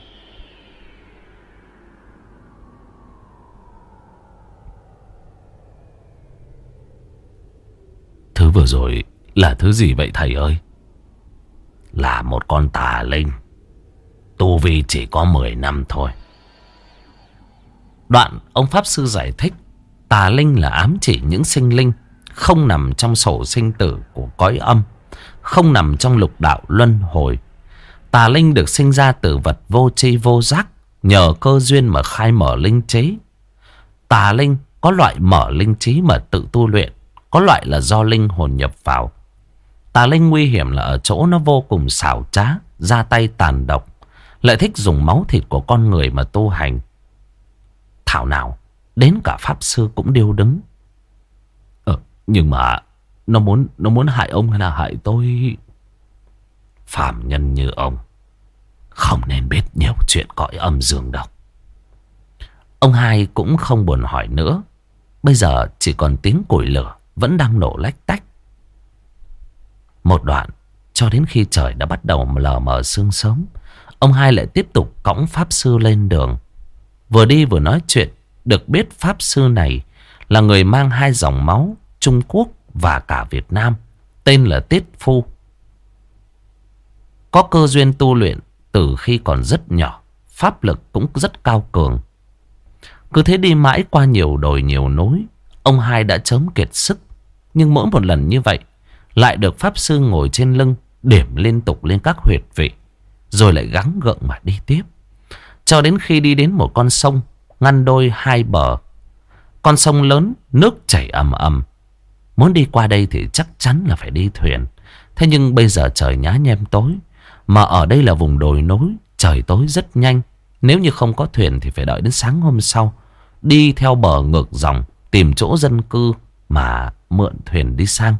Thứ vừa rồi là thứ gì vậy thầy ơi? Là một con tà linh. Tu vi chỉ có mười năm thôi. Đoạn ông Pháp Sư giải thích. Tà linh là ám chỉ những sinh linh không nằm trong sổ sinh tử của cõi âm, không nằm trong lục đạo luân hồi. Tà linh được sinh ra từ vật vô tri vô giác, nhờ cơ duyên mà khai mở linh trí. Tà linh có loại mở linh trí mà tự tu luyện, có loại là do linh hồn nhập vào. Tà linh nguy hiểm là ở chỗ nó vô cùng xảo trá, ra tay tàn độc, lại thích dùng máu thịt của con người mà tu hành. Thảo nào đến cả pháp sư cũng điêu đứng. Ờ, nhưng mà nó muốn nó muốn hại ông hay là hại tôi? Phàm nhân như ông không nên biết nhiều chuyện cõi âm dương đâu. Ông hai cũng không buồn hỏi nữa. Bây giờ chỉ còn tiếng củi lửa vẫn đang nổ lách tách. Một đoạn cho đến khi trời đã bắt đầu lờ mờ sương sớm, ông hai lại tiếp tục cõng pháp sư lên đường. Vừa đi vừa nói chuyện, được biết pháp sư này là người mang hai dòng máu Trung Quốc và cả Việt Nam, tên là Tiết Phu. Có cơ duyên tu luyện từ khi còn rất nhỏ, pháp lực cũng rất cao cường. Cứ thế đi mãi qua nhiều đồi nhiều núi, ông hai đã chớm kiệt sức. Nhưng mỗi một lần như vậy lại được pháp sư ngồi trên lưng điểm liên tục lên các huyệt vị, rồi lại gắng gượng mà đi tiếp, cho đến khi đi đến một con sông ngăn đôi hai bờ. Con sông lớn, nước chảy ầm ầm. Muốn đi qua đây thì chắc chắn là phải đi thuyền. Thế nhưng bây giờ trời nhá nhem tối, mà ở đây là vùng đồi núi, trời tối rất nhanh. Nếu như không có thuyền thì phải đợi đến sáng hôm sau, đi theo bờ ngược dòng, tìm chỗ dân cư mà mượn thuyền đi sang.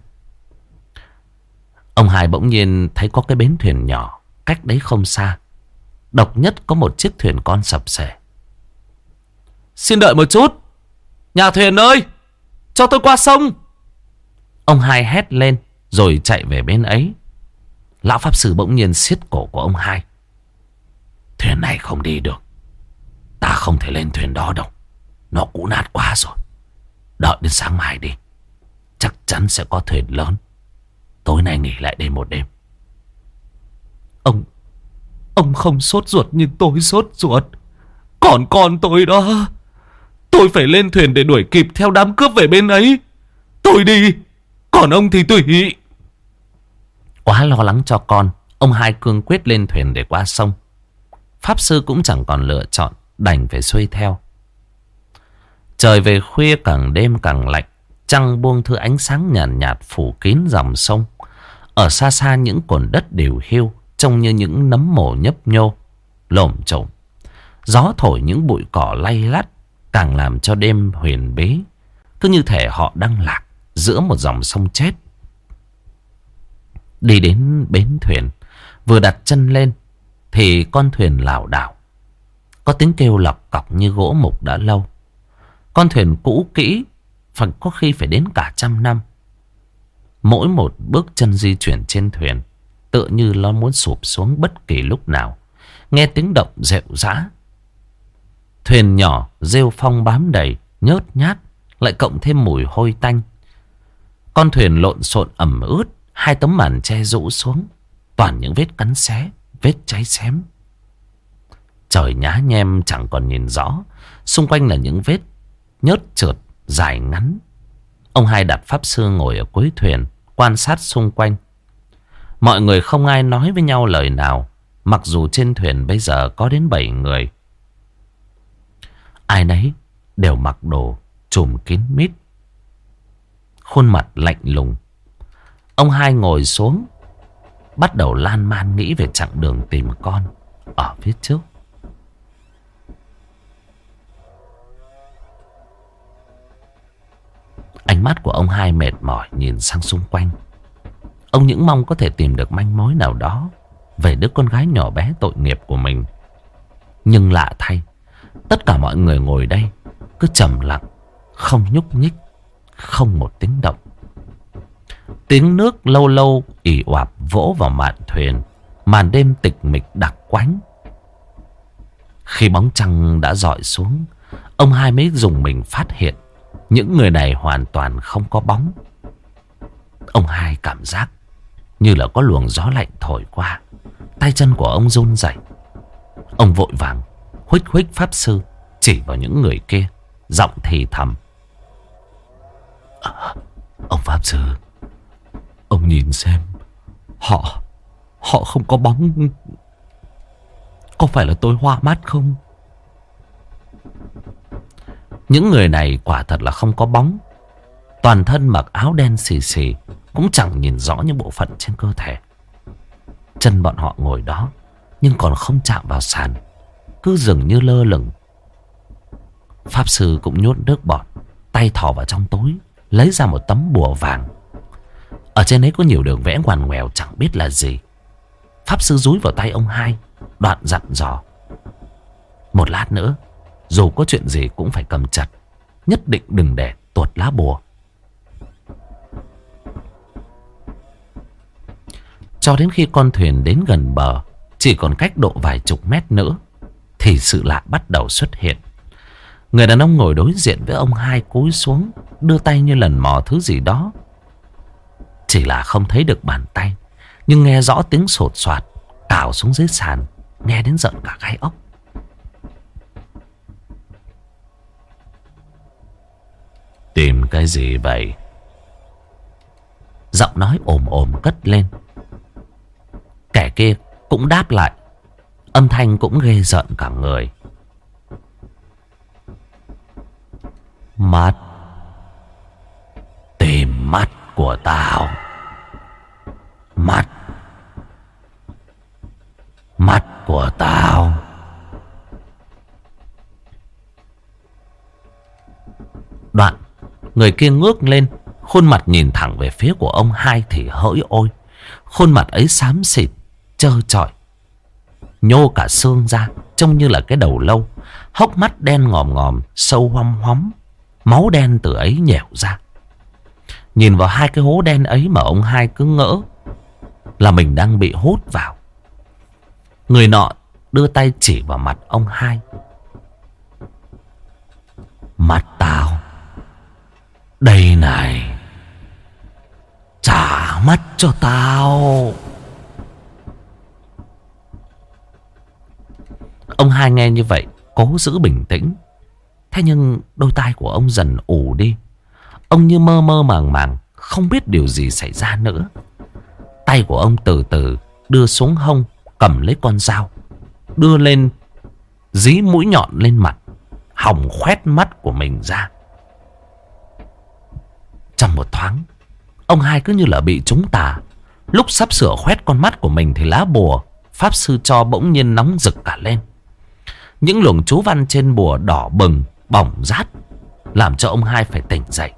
Ông hai bỗng nhiên thấy có cái bến thuyền nhỏ cách đấy không xa. Độc nhất có một chiếc thuyền con sập sệ. Xin đợi một chút, nhà thuyền ơi, cho tôi qua sông. Ông hai hét lên rồi chạy về bên ấy. Lão pháp sư bỗng nhiên siết cổ của ông hai. Thuyền này không đi được, ta không thể lên thuyền đó đâu, nó cũ nát quá rồi. Đợi đến sáng mai đi, chắc chắn sẽ có thuyền lớn. Tối nay nghỉ lại đây một đêm. Ông Ông không sốt ruột nhưng tôi sốt ruột. Còn con tôi đó, tôi phải lên thuyền để đuổi kịp theo đám cướp về bên ấy. Tôi đi, còn ông thì tùy. Quá lo lắng cho con, ông hai cương quyết lên thuyền để qua sông. Pháp sư cũng chẳng còn lựa chọn, đành phải xuôi theo. Trời về khuya, càng đêm càng lạnh. Trăng buông thứ ánh sáng nhàn nhạt, nhạt phủ kín dòng sông. Ở xa xa những cồn đất đều hiu, trông như những nấm mồ nhấp nhô, lổm chổm. Gió thổi những bụi cỏ lay lắt, càng làm cho đêm huyền bí. Cứ như thể họ đang lạc giữa một dòng sông chết. Đi đến bến thuyền, vừa đặt chân lên thì con thuyền lảo đảo. Có tiếng kêu lọc cọc như gỗ mục đã lâu. Con thuyền cũ kỹ, phải có khi phải đến cả trăm năm. Mỗi một bước chân di chuyển trên thuyền tựa như nó muốn sụp xuống bất kỳ lúc nào. Nghe tiếng động rệu rã. Thuyền nhỏ rêu phong bám đầy, nhớt nhát, lại cộng thêm mùi hôi tanh. Con thuyền lộn xộn ẩm ướt, hai tấm màn che rũ xuống, toàn những vết cắn xé, vết cháy xém. Trời nhá nhem chẳng còn nhìn rõ, xung quanh là những vết nhớt trượt dài ngắn. Ông hai đặt pháp sư ngồi ở cuối thuyền, quan sát xung quanh. Mọi người không ai nói với nhau lời nào, mặc dù trên thuyền bây giờ có đến bảy người. Ai nấy đều mặc đồ trùm kín mít, khuôn mặt lạnh lùng. Ông hai ngồi xuống, bắt đầu lan man nghĩ về chặng đường tìm con ở phía trước. Ánh mắt của ông hai mệt mỏi nhìn sang xung quanh. Ông những mong có thể tìm được manh mối nào đó về đứa con gái nhỏ bé tội nghiệp của mình. Nhưng lạ thay, tất cả mọi người ngồi đây cứ trầm lặng, không nhúc nhích, không một tiếng động. Tiếng nước lâu lâu ì oạp vỗ vào mạn thuyền. Màn đêm tịch mịch đặc quánh. Khi bóng trăng đã dọi xuống, ông hai mới dùng mình phát hiện những người này hoàn toàn không có bóng. Ông hai cảm giác như là có luồng gió lạnh thổi qua. Tay chân của ông run rẩy. Ông vội vàng huých huých pháp sư chỉ vào những người kia, giọng thì thầm. Ông Pháp Sư, ông nhìn xem, Họ Họ không có bóng. Có phải là tôi hoa mắt không? Những người này quả thật là không có bóng. Toàn thân mặc áo đen xì xì, cũng chẳng nhìn rõ những bộ phận trên cơ thể. Chân bọn họ ngồi đó, nhưng còn không chạm vào sàn, cứ dường như lơ lửng. Pháp Sư cũng nhốt nước bọt, tay thò vào trong túi, lấy ra một tấm bùa vàng. Ở trên ấy có nhiều đường vẽ ngoằn ngoèo chẳng biết là gì. Pháp Sư dúi vào tay ông Hai, đoạn dặn dò: một lát nữa, dù có chuyện gì cũng phải cầm chặt, nhất định đừng để tuột lá bùa. Cho đến khi con thuyền đến gần bờ, chỉ còn cách độ vài chục mét nữa, thì sự lạ bắt đầu xuất hiện. Người đàn ông ngồi đối diện với ông Hai cúi xuống, đưa tay như lần mò thứ gì đó. Chỉ là không thấy được bàn tay, nhưng nghe rõ tiếng sột soạt cào xuống dưới sàn, nghe đến giận cả gai ốc. Tìm cái gì vậy? Giọng nói ồm ồm cất lên. Kẻ kia cũng đáp lại, âm thanh cũng ghê rợn cả người. Mắt. Tìm mắt của tao. Mắt. Mắt của tao. Đoạn người kia ngước lên, khuôn mặt nhìn thẳng về phía của ông Hai thì hỡi ôi. Khuôn mặt ấy xám xịt, trơ trọi, nhô cả xương ra, trông như là cái đầu lâu. Hốc mắt đen ngòm ngòm, sâu hoăm hoắm, máu đen từ ấy nhẻo ra. Nhìn vào hai cái hố đen ấy mà ông Hai cứ ngỡ là mình đang bị hút vào. Người nọ đưa tay chỉ vào mặt ông Hai. Mắt tao đây này, trả mắt cho tao. Ông Hai nghe như vậy cố giữ bình tĩnh. Thế nhưng đôi tai của ông dần ù đi. Ông như mơ mơ màng màng, không biết điều gì xảy ra nữa. Tay của ông từ từ đưa xuống hông, cầm lấy con dao, đưa lên, dí mũi nhọn lên mặt, hòng khoét mắt của mình ra. Trong một thoáng, ông Hai cứ như là bị trúng tà. Lúc sắp sửa khoét con mắt của mình thì lá bùa Pháp Sư cho bỗng nhiên nóng rực cả lên. Những luồng chú văn trên bùa đỏ bừng, bỏng rát, làm cho ông Hai phải tỉnh dậy.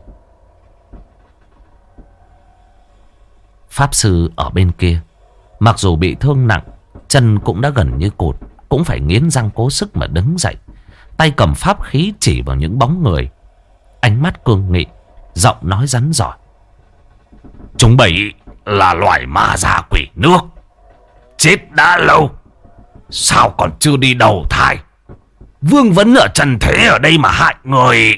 Pháp Sư ở bên kia, mặc dù bị thương nặng, chân cũng đã gần như cụt, cũng phải nghiến răng cố sức mà đứng dậy. Tay cầm pháp khí chỉ vào những bóng người, ánh mắt cương nghị, giọng nói rắn giỏi. Chúng bảy là loài ma già quỷ nước, chết đã lâu, sao còn chưa đi đầu thai? Vương vấn ở trần thế ở đây mà hại người.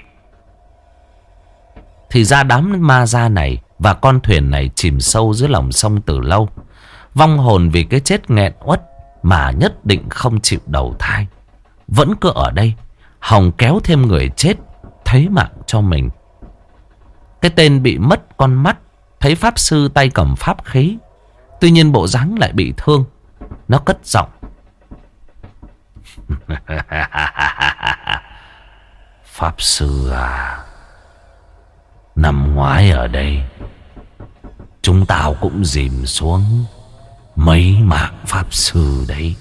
Thì ra đám ma da này và con thuyền này chìm sâu dưới lòng sông từ lâu. Vong hồn vì cái chết nghẹn uất mà nhất định không chịu đầu thai, vẫn cứ ở đây hòng kéo thêm người chết thế mạng cho mình. Cái tên bị mất con mắt thấy Pháp Sư tay cầm pháp khí, tuy nhiên bộ dáng lại bị thương, nó cất giọng. Pháp Sư à, năm ngoái ở đây chúng tao cũng dìm xuống mấy mạng Pháp Sư đấy.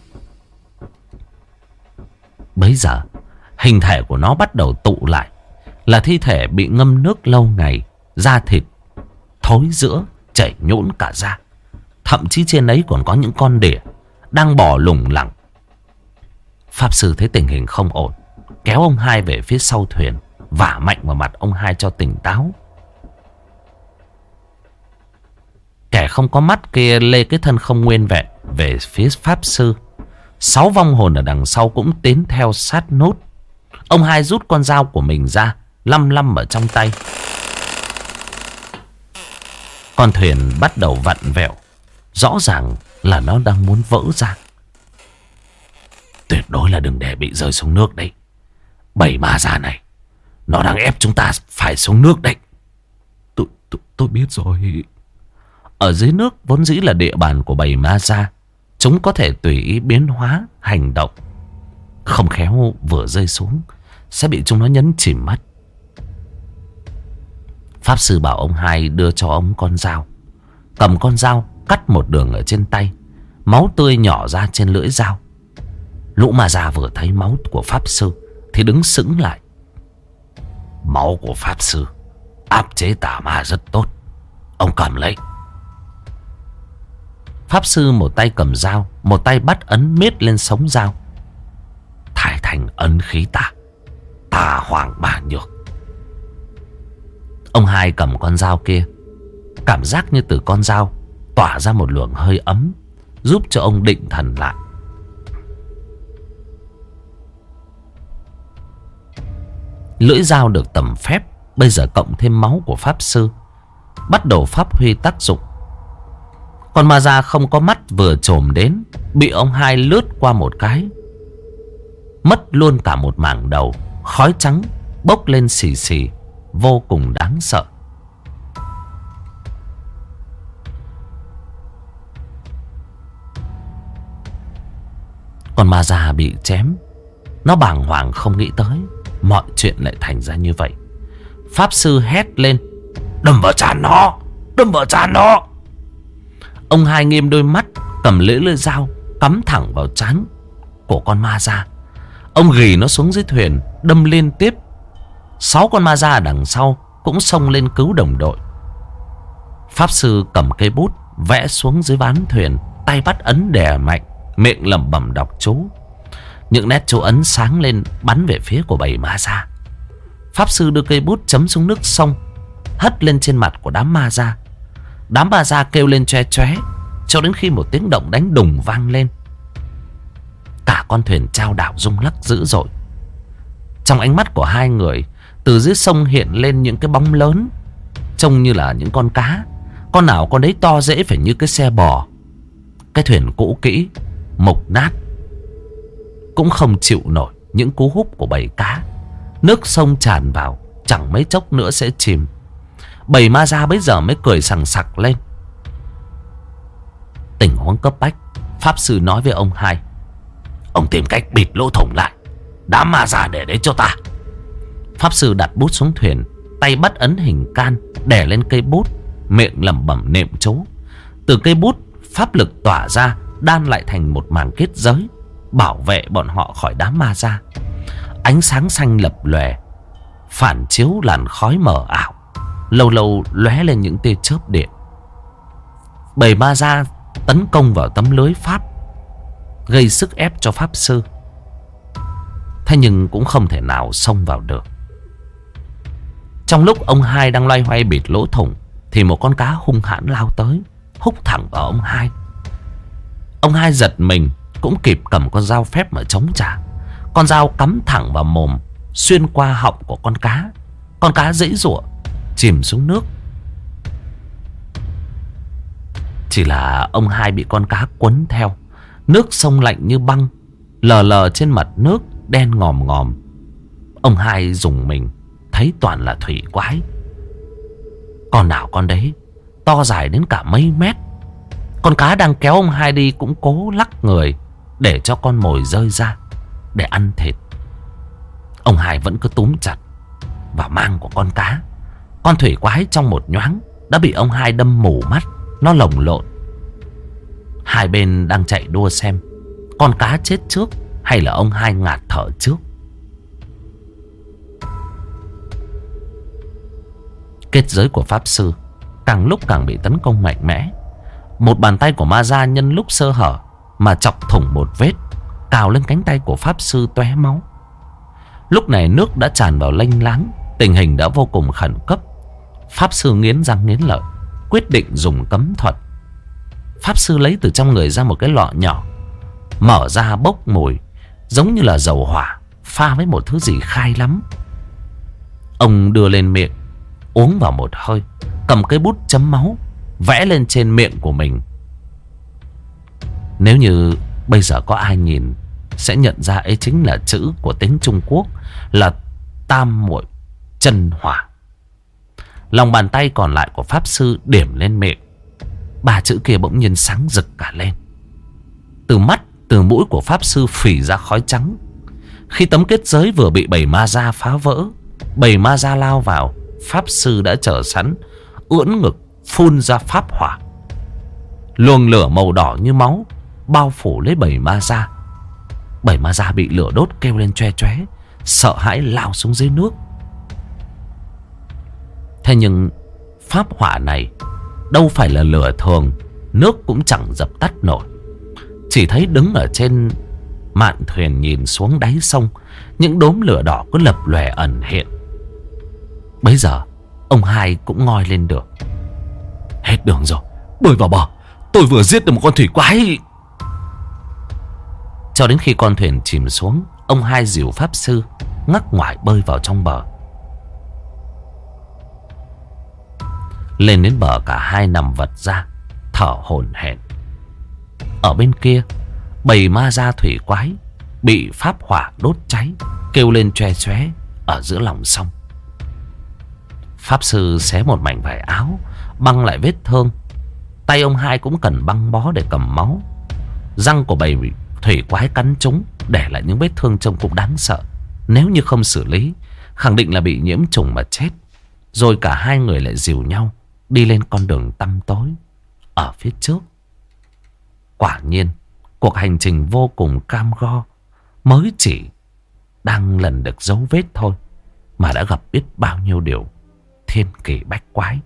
Bấy giờ hình thể của nó bắt đầu tụ lại, là thi thể bị ngâm nước lâu ngày, da thịt thối rữa, chảy nhũn cả da. Thậm chí trên ấy còn có những con đỉa đang bò lủng lẳng. Pháp Sư thấy tình hình không ổn, kéo ông Hai về phía sau thuyền, vả mạnh vào mặt ông Hai cho tỉnh táo. Kẻ không có mắt kia lê cái thân không nguyên vẹn về phía Pháp Sư. Sáu vong hồn ở đằng sau cũng tiến theo sát nút. Ông Hai rút con dao của mình ra, lăm lăm ở trong tay. Con thuyền bắt đầu vặn vẹo, rõ ràng là nó đang muốn vỡ ra. Tuyệt đối là đừng để bị rơi xuống nước đấy. Bảy ma già này Nó đang ép chúng ta phải xuống nước đấy. Tôi, tôi, tôi biết rồi. Ở dưới nước vốn dĩ là địa bàn của bầy ma da. Chúng có thể tùy ý biến hóa, hành động. Không khéo vừa rơi xuống sẽ bị chúng nó nhấn chìm mất. Pháp sư bảo ông hai đưa cho ông con dao. Cầm con dao cắt một đường ở trên tay. Máu tươi nhỏ ra trên lưỡi dao. Lũ ma da vừa thấy máu của pháp sư thì đứng sững lại. Máu của pháp sư áp chế tà ma rất tốt. Ông cầm lấy. Pháp sư một tay cầm dao, một tay bắt ấn miết lên sống dao. Thải thành ấn khí tà, tà hoàng bà nhược. Ông hai cầm con dao kia. Cảm giác như từ con dao tỏa ra một luồng hơi ấm, giúp cho ông định thần lại. Lưỡi dao được tầm phép, bây giờ cộng thêm máu của pháp sư, bắt đầu phát huy tác dụng. Con ma da không có mắt vừa chồm đến, bị ông hai lướt qua một cái, mất luôn cả một mảng đầu. Khói trắng bốc lên xì xì, vô cùng đáng sợ. Con ma da bị chém, nó bàng hoàng không nghĩ tới mọi chuyện lại thành ra như vậy. Pháp sư hét lên: đâm vào trán nó, đâm vào trán nó. Ông hai nghiêm đôi mắt, cầm lưỡi lưỡi dao cắm thẳng vào trán của con ma da. Ông ghì nó xuống dưới thuyền, đâm liên tiếp. Sáu con ma da đằng sau cũng xông lên cứu đồng đội. Pháp sư cầm cây bút vẽ xuống dưới ván thuyền, tay bắt ấn đè mạnh, miệng lẩm bẩm đọc chú. Những nét chú ấn sáng lên bắn về phía của bầy ma da. Pháp sư đưa cây bút chấm xuống nước sông, hất lên trên mặt của đám ma da. Đám ma da kêu lên choe choé, cho đến khi một tiếng động đánh đùng vang lên. Cả con thuyền chao đảo rung lắc dữ dội. Trong ánh mắt của hai người, từ dưới sông hiện lên những cái bóng lớn, trông như là những con cá. Con nào con đấy to dễ phải như cái xe bò. Cái thuyền cũ kỹ, mục nát, cũng không chịu nổi những cú húp của bầy cá. Nước sông tràn vào, chẳng mấy chốc nữa sẽ chìm. Bầy ma da bấy giờ mới cười sằng sặc lên. Tình huống cấp bách, pháp sư nói với ông hai: ông tìm cách bịt lỗ thủng lại, đám ma da để đấy cho ta. Pháp sư đặt bút xuống thuyền, tay bắt ấn hình can đè lên cây bút, miệng lẩm bẩm niệm chú. Từ cây bút, pháp lực tỏa ra đan lại thành một màng kết giới, bảo vệ bọn họ khỏi đám ma da. Ánh sáng xanh lập lòe, phản chiếu làn khói mờ ảo, lâu lâu lóe lên những tia chớp điện. Bầy ma da tấn công vào tấm lưới pháp, gây sức ép cho pháp sư. Thế nhưng cũng không thể nào xông vào được. Trong lúc ông hai đang loay hoay bịt lỗ thủng, thì một con cá hung hãn lao tới, húc thẳng vào ông hai. Ông hai giật mình, cũng kịp cầm con dao phép mà chống trả. Con dao cắm thẳng vào mồm, xuyên qua họng của con cá. Con cá giãy giụa, chìm xuống nước. Chỉ là ông hai bị con cá quấn theo. Nước sông lạnh như băng, lờ lờ trên mặt nước đen ngòm ngòm. Ông hai rùng mình, thấy toàn là thủy quái. Con nào con đấy to dài đến cả mấy mét. Con cá đang kéo ông hai đi cũng cố lắc người để cho con mồi rơi ra để ăn thịt. Ông hai vẫn cứ túm chặt vào mang của con cá. Con thủy quái trong một nhoáng đã bị ông hai đâm mù mắt, nó lồng lộn. Hai bên đang chạy đua xem con cá chết trước hay là ông hai ngạt thở trước. Kết giới của pháp sư càng lúc càng bị tấn công mạnh mẽ. Một bàn tay của ma da nhân lúc sơ hở mà chọc thủng một vết, cào lên cánh tay của pháp sư tóe máu. Lúc này nước đã tràn vào lênh láng, tình hình đã vô cùng khẩn cấp. Pháp sư nghiến răng nghiến lợi, quyết định dùng cấm thuật. Pháp sư lấy từ trong người ra một cái lọ nhỏ, mở ra bốc mùi, giống như là dầu hỏa pha với một thứ gì khai lắm. Ông đưa lên miệng, uống vào một hơi, cầm cái bút chấm máu, vẽ lên trên miệng của mình. Nếu như bây giờ có ai nhìn, sẽ nhận ra ấy chính là chữ của tiếng Trung Quốc là tam muội chân hỏa. Lòng bàn tay còn lại của pháp sư điểm lên miệng. Ba chữ kia bỗng nhiên sáng rực cả lên. Từ mắt, từ mũi của pháp sư phì ra khói trắng. Khi tấm kết giới vừa bị bầy ma da phá vỡ, bầy ma da lao vào, pháp sư đã chờ sẵn, ưỡn ngực phun ra pháp hỏa. Luồng lửa màu đỏ như máu bao phủ lấy bầy ma da. Bầy ma da bị lửa đốt kêu lên choe choé, sợ hãi lao xuống dưới nước. Thế nhưng pháp hỏa này đâu phải là lửa thường, nước cũng chẳng dập tắt nổi. Chỉ thấy đứng ở trên mạn thuyền nhìn xuống đáy sông, những đốm lửa đỏ cứ lập lòe ẩn hiện. Bấy giờ ông hai cũng ngoi lên được. Hết đường rồi, bơi vào bờ, tôi vừa giết được một con thủy quái. Cho đến khi con thuyền chìm xuống, ông hai dìu pháp sư ngắc ngoải bơi vào trong bờ. Lên đến bờ, cả hai nằm vật ra, thở hổn hển. Ở bên kia, bầy ma da thủy quái bị pháp hỏa đốt cháy, kêu lên choe choé ở giữa lòng sông. Pháp sư xé một mảnh vải áo, băng lại vết thương. Tay ông hai cũng cần băng bó để cầm máu. Răng của bầy thủy quái cắn trúng, để lại những vết thương trông cũng đáng sợ. Nếu như không xử lý, khẳng định là bị nhiễm trùng mà chết. Rồi cả hai người lại dìu nhau đi lên con đường tăm tối ở phía trước. Quả nhiên, cuộc hành trình vô cùng cam go, mới chỉ đang lần được dấu vết thôi mà đã gặp biết bao nhiêu điều thiên kỳ bách quái.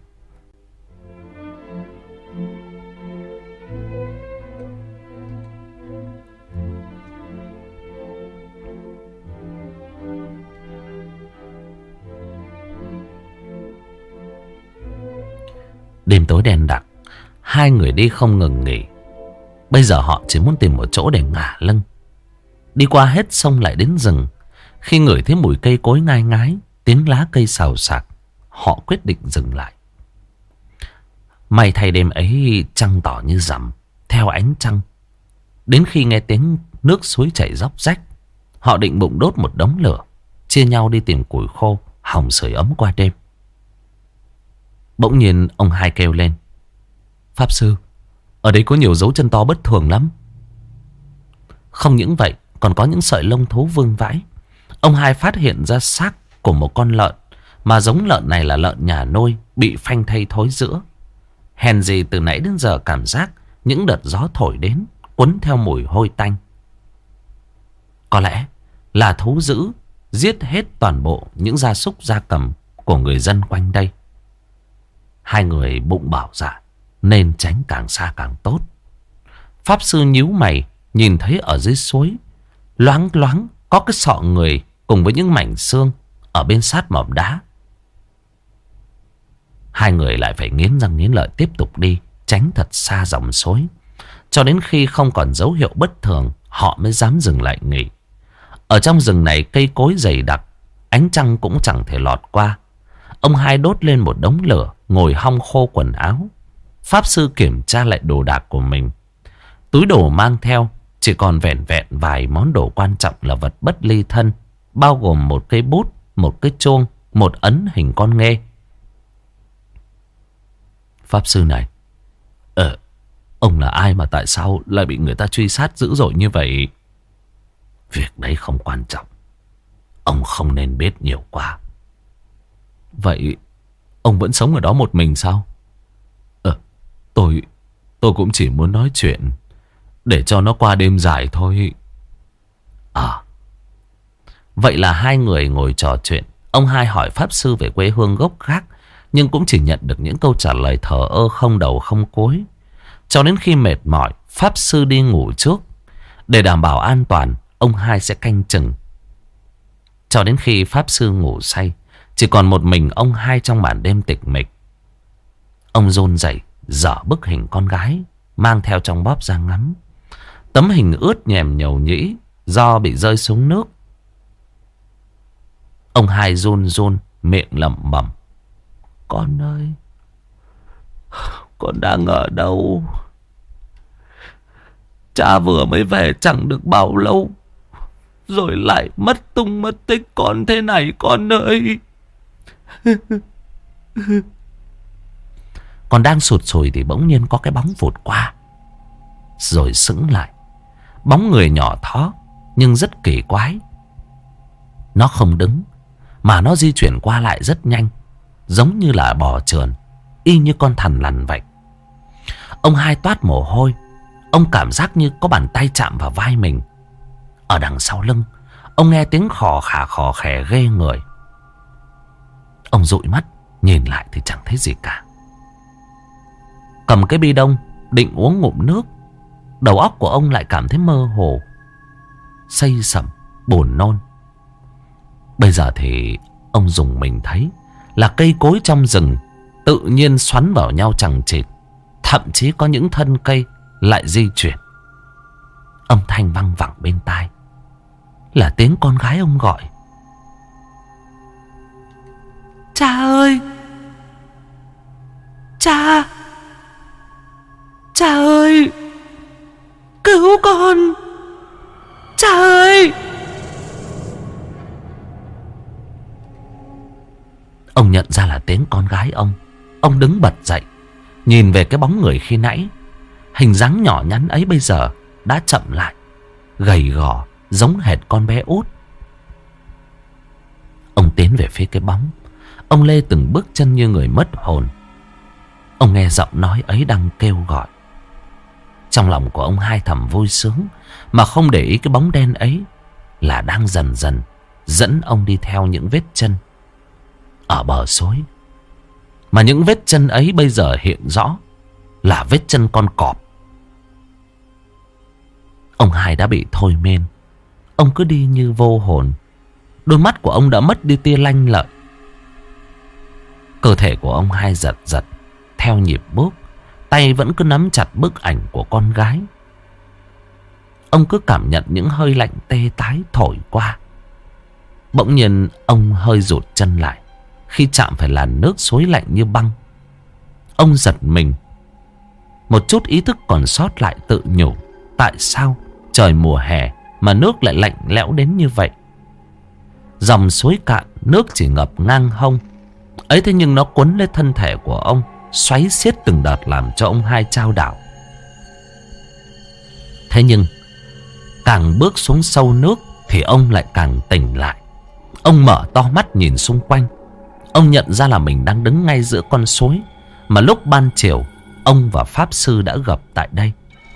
Đêm tối đen đặc, hai người đi không ngừng nghỉ. Bây giờ họ chỉ muốn tìm một chỗ để ngả lưng. Đi qua hết sông lại đến rừng. Khi ngửi thấy mùi cây cối ngai ngái, tiếng lá cây xào xạc, họ quyết định dừng lại. May thay đêm ấy trăng tỏ như rằm, theo ánh trăng. Đến khi nghe tiếng nước suối chảy róc rách, họ định bụng đốt một đống lửa, chia nhau đi tìm củi khô, hòng sưởi ấm qua đêm. Bỗng nhiên ông hai kêu lên: Pháp sư, ở đây có nhiều dấu chân to bất thường lắm. Không những vậy, còn có những sợi lông thú vương vãi. Ông hai phát hiện ra xác của một con lợn, mà giống lợn này là lợn nhà nuôi, bị phanh thây thối rữa. Hèn gì từ nãy đến giờ cảm giác những đợt gió thổi đến cuốn theo mùi hôi tanh. Có lẽ là thú dữ giết hết toàn bộ những gia súc gia cầm của người dân quanh đây. Hai người bụng bảo dạ nên tránh càng xa càng tốt. Pháp sư nhíu mày, nhìn thấy ở dưới suối loáng loáng có cái sọ người cùng với những mảnh xương ở bên sát mỏm đá. Hai người lại phải nghiến răng nghiến lợi tiếp tục đi, tránh thật xa dòng suối. Cho đến khi không còn dấu hiệu bất thường, họ mới dám dừng lại nghỉ. Ở trong rừng này cây cối dày đặc, ánh trăng cũng chẳng thể lọt qua. Ông hai đốt lên một đống lửa, ngồi hong khô quần áo. Pháp sư kiểm tra lại đồ đạc của mình. Túi đồ mang theo chỉ còn vẹn vẹn vài món đồ quan trọng là vật bất ly thân, bao gồm một cây bút, một cái chuông, một ấn hình con nghê. Pháp sư này, Ờ, ông là ai mà tại sao lại bị người ta truy sát dữ dội như vậy? Việc đấy không quan trọng, ông không nên biết nhiều quá. Vậy ông vẫn sống ở đó một mình sao? Ờ, tôi Tôi cũng chỉ muốn nói chuyện để cho nó qua đêm dài thôi. À, vậy là hai người ngồi trò chuyện. Ông hai hỏi pháp sư về quê hương gốc gác, nhưng cũng chỉ nhận được những câu trả lời thờ ơ không đầu không cuối. Cho đến khi mệt mỏi, pháp sư đi ngủ trước. Để đảm bảo an toàn, ông hai sẽ canh chừng. Cho đến khi pháp sư ngủ say, chỉ còn một mình ông hai trong màn đêm tịch mịch. Ông run rẩy dở bức hình con gái mang theo trong bóp ra ngắm. Tấm hình ướt nhèm nhầu nhĩ do bị rơi xuống nước. Ông hai run run miệng lẩm bẩm: Con ơi, con đang ở đâu? Cha vừa mới về chẳng được bao lâu, rồi lại mất tung mất tích con thế này con ơi. Còn đang sụt sùi thì bỗng nhiên có cái bóng vụt qua, rồi sững lại. Bóng người nhỏ thó nhưng rất kỳ quái. Nó không đứng mà nó di chuyển qua lại rất nhanh, giống như là bò trườn, y như con thằn lằn vậy. Ông Hai toát mồ hôi. Ông cảm giác như có bàn tay chạm vào vai mình. Ở đằng sau lưng, ông nghe tiếng khò khà khò khè ghê người. Ông dụi mắt nhìn lại thì chẳng thấy gì cả. Cầm cái bi đông định uống ngụm nước, đầu óc của ông lại cảm thấy mơ hồ, xây sẩm, buồn nôn. Bây giờ thì ông dùng mình thấy là cây cối trong rừng tự nhiên xoắn vào nhau chằng chịt. Thậm chí có những thân cây lại di chuyển. Âm thanh văng vẳng bên tai là tiếng con gái ông gọi: "Cha ơi! Cha! Cha ơi! Cứu con! Cha ơi!" Ông nhận ra là tiếng con gái ông. Ông đứng bật dậy, nhìn về cái bóng người khi nãy. Hình dáng nhỏ nhắn ấy bây giờ đã chậm lại, gầy gò, giống hệt con bé út. Ông tiến về phía cái bóng. Ông lê từng bước chân như người mất hồn. Ông nghe giọng nói ấy đang kêu gọi. Trong lòng của ông Hai thầm vui sướng, mà không để ý cái bóng đen ấy là đang dần dần dẫn ông đi theo những vết chân ở bờ suối. Mà những vết chân ấy bây giờ hiện rõ là vết chân con cọp. Ông Hai đã bị thôi men. Ông cứ đi như vô hồn. Đôi mắt của ông đã mất đi tia lanh lợi. Cơ thể của ông Hai giật giật theo nhịp bước. Tay vẫn cứ nắm chặt bức ảnh của con gái. Ông cứ cảm nhận những hơi lạnh tê tái thổi qua. Bỗng nhiên ông hơi rụt chân lại khi chạm phải làn nước suối lạnh như băng. Ông giật mình. Một chút ý thức còn sót lại tự nhủ: tại sao trời mùa hè mà nước lại lạnh lẽo đến như vậy? Dòng suối cạn, nước chỉ ngập ngang hông ấy, thế nhưng nó cuốn lấy thân thể của ông, xoáy xiết từng đợt làm cho ông Hai chao đảo. Thế nhưng càng bước xuống sâu nước thì ông lại càng tỉnh lại. Ông mở to mắt nhìn xung quanh. Ông nhận ra là mình đang đứng ngay giữa con suối mà lúc ban chiều ông và Pháp Sư đã gặp tại đây.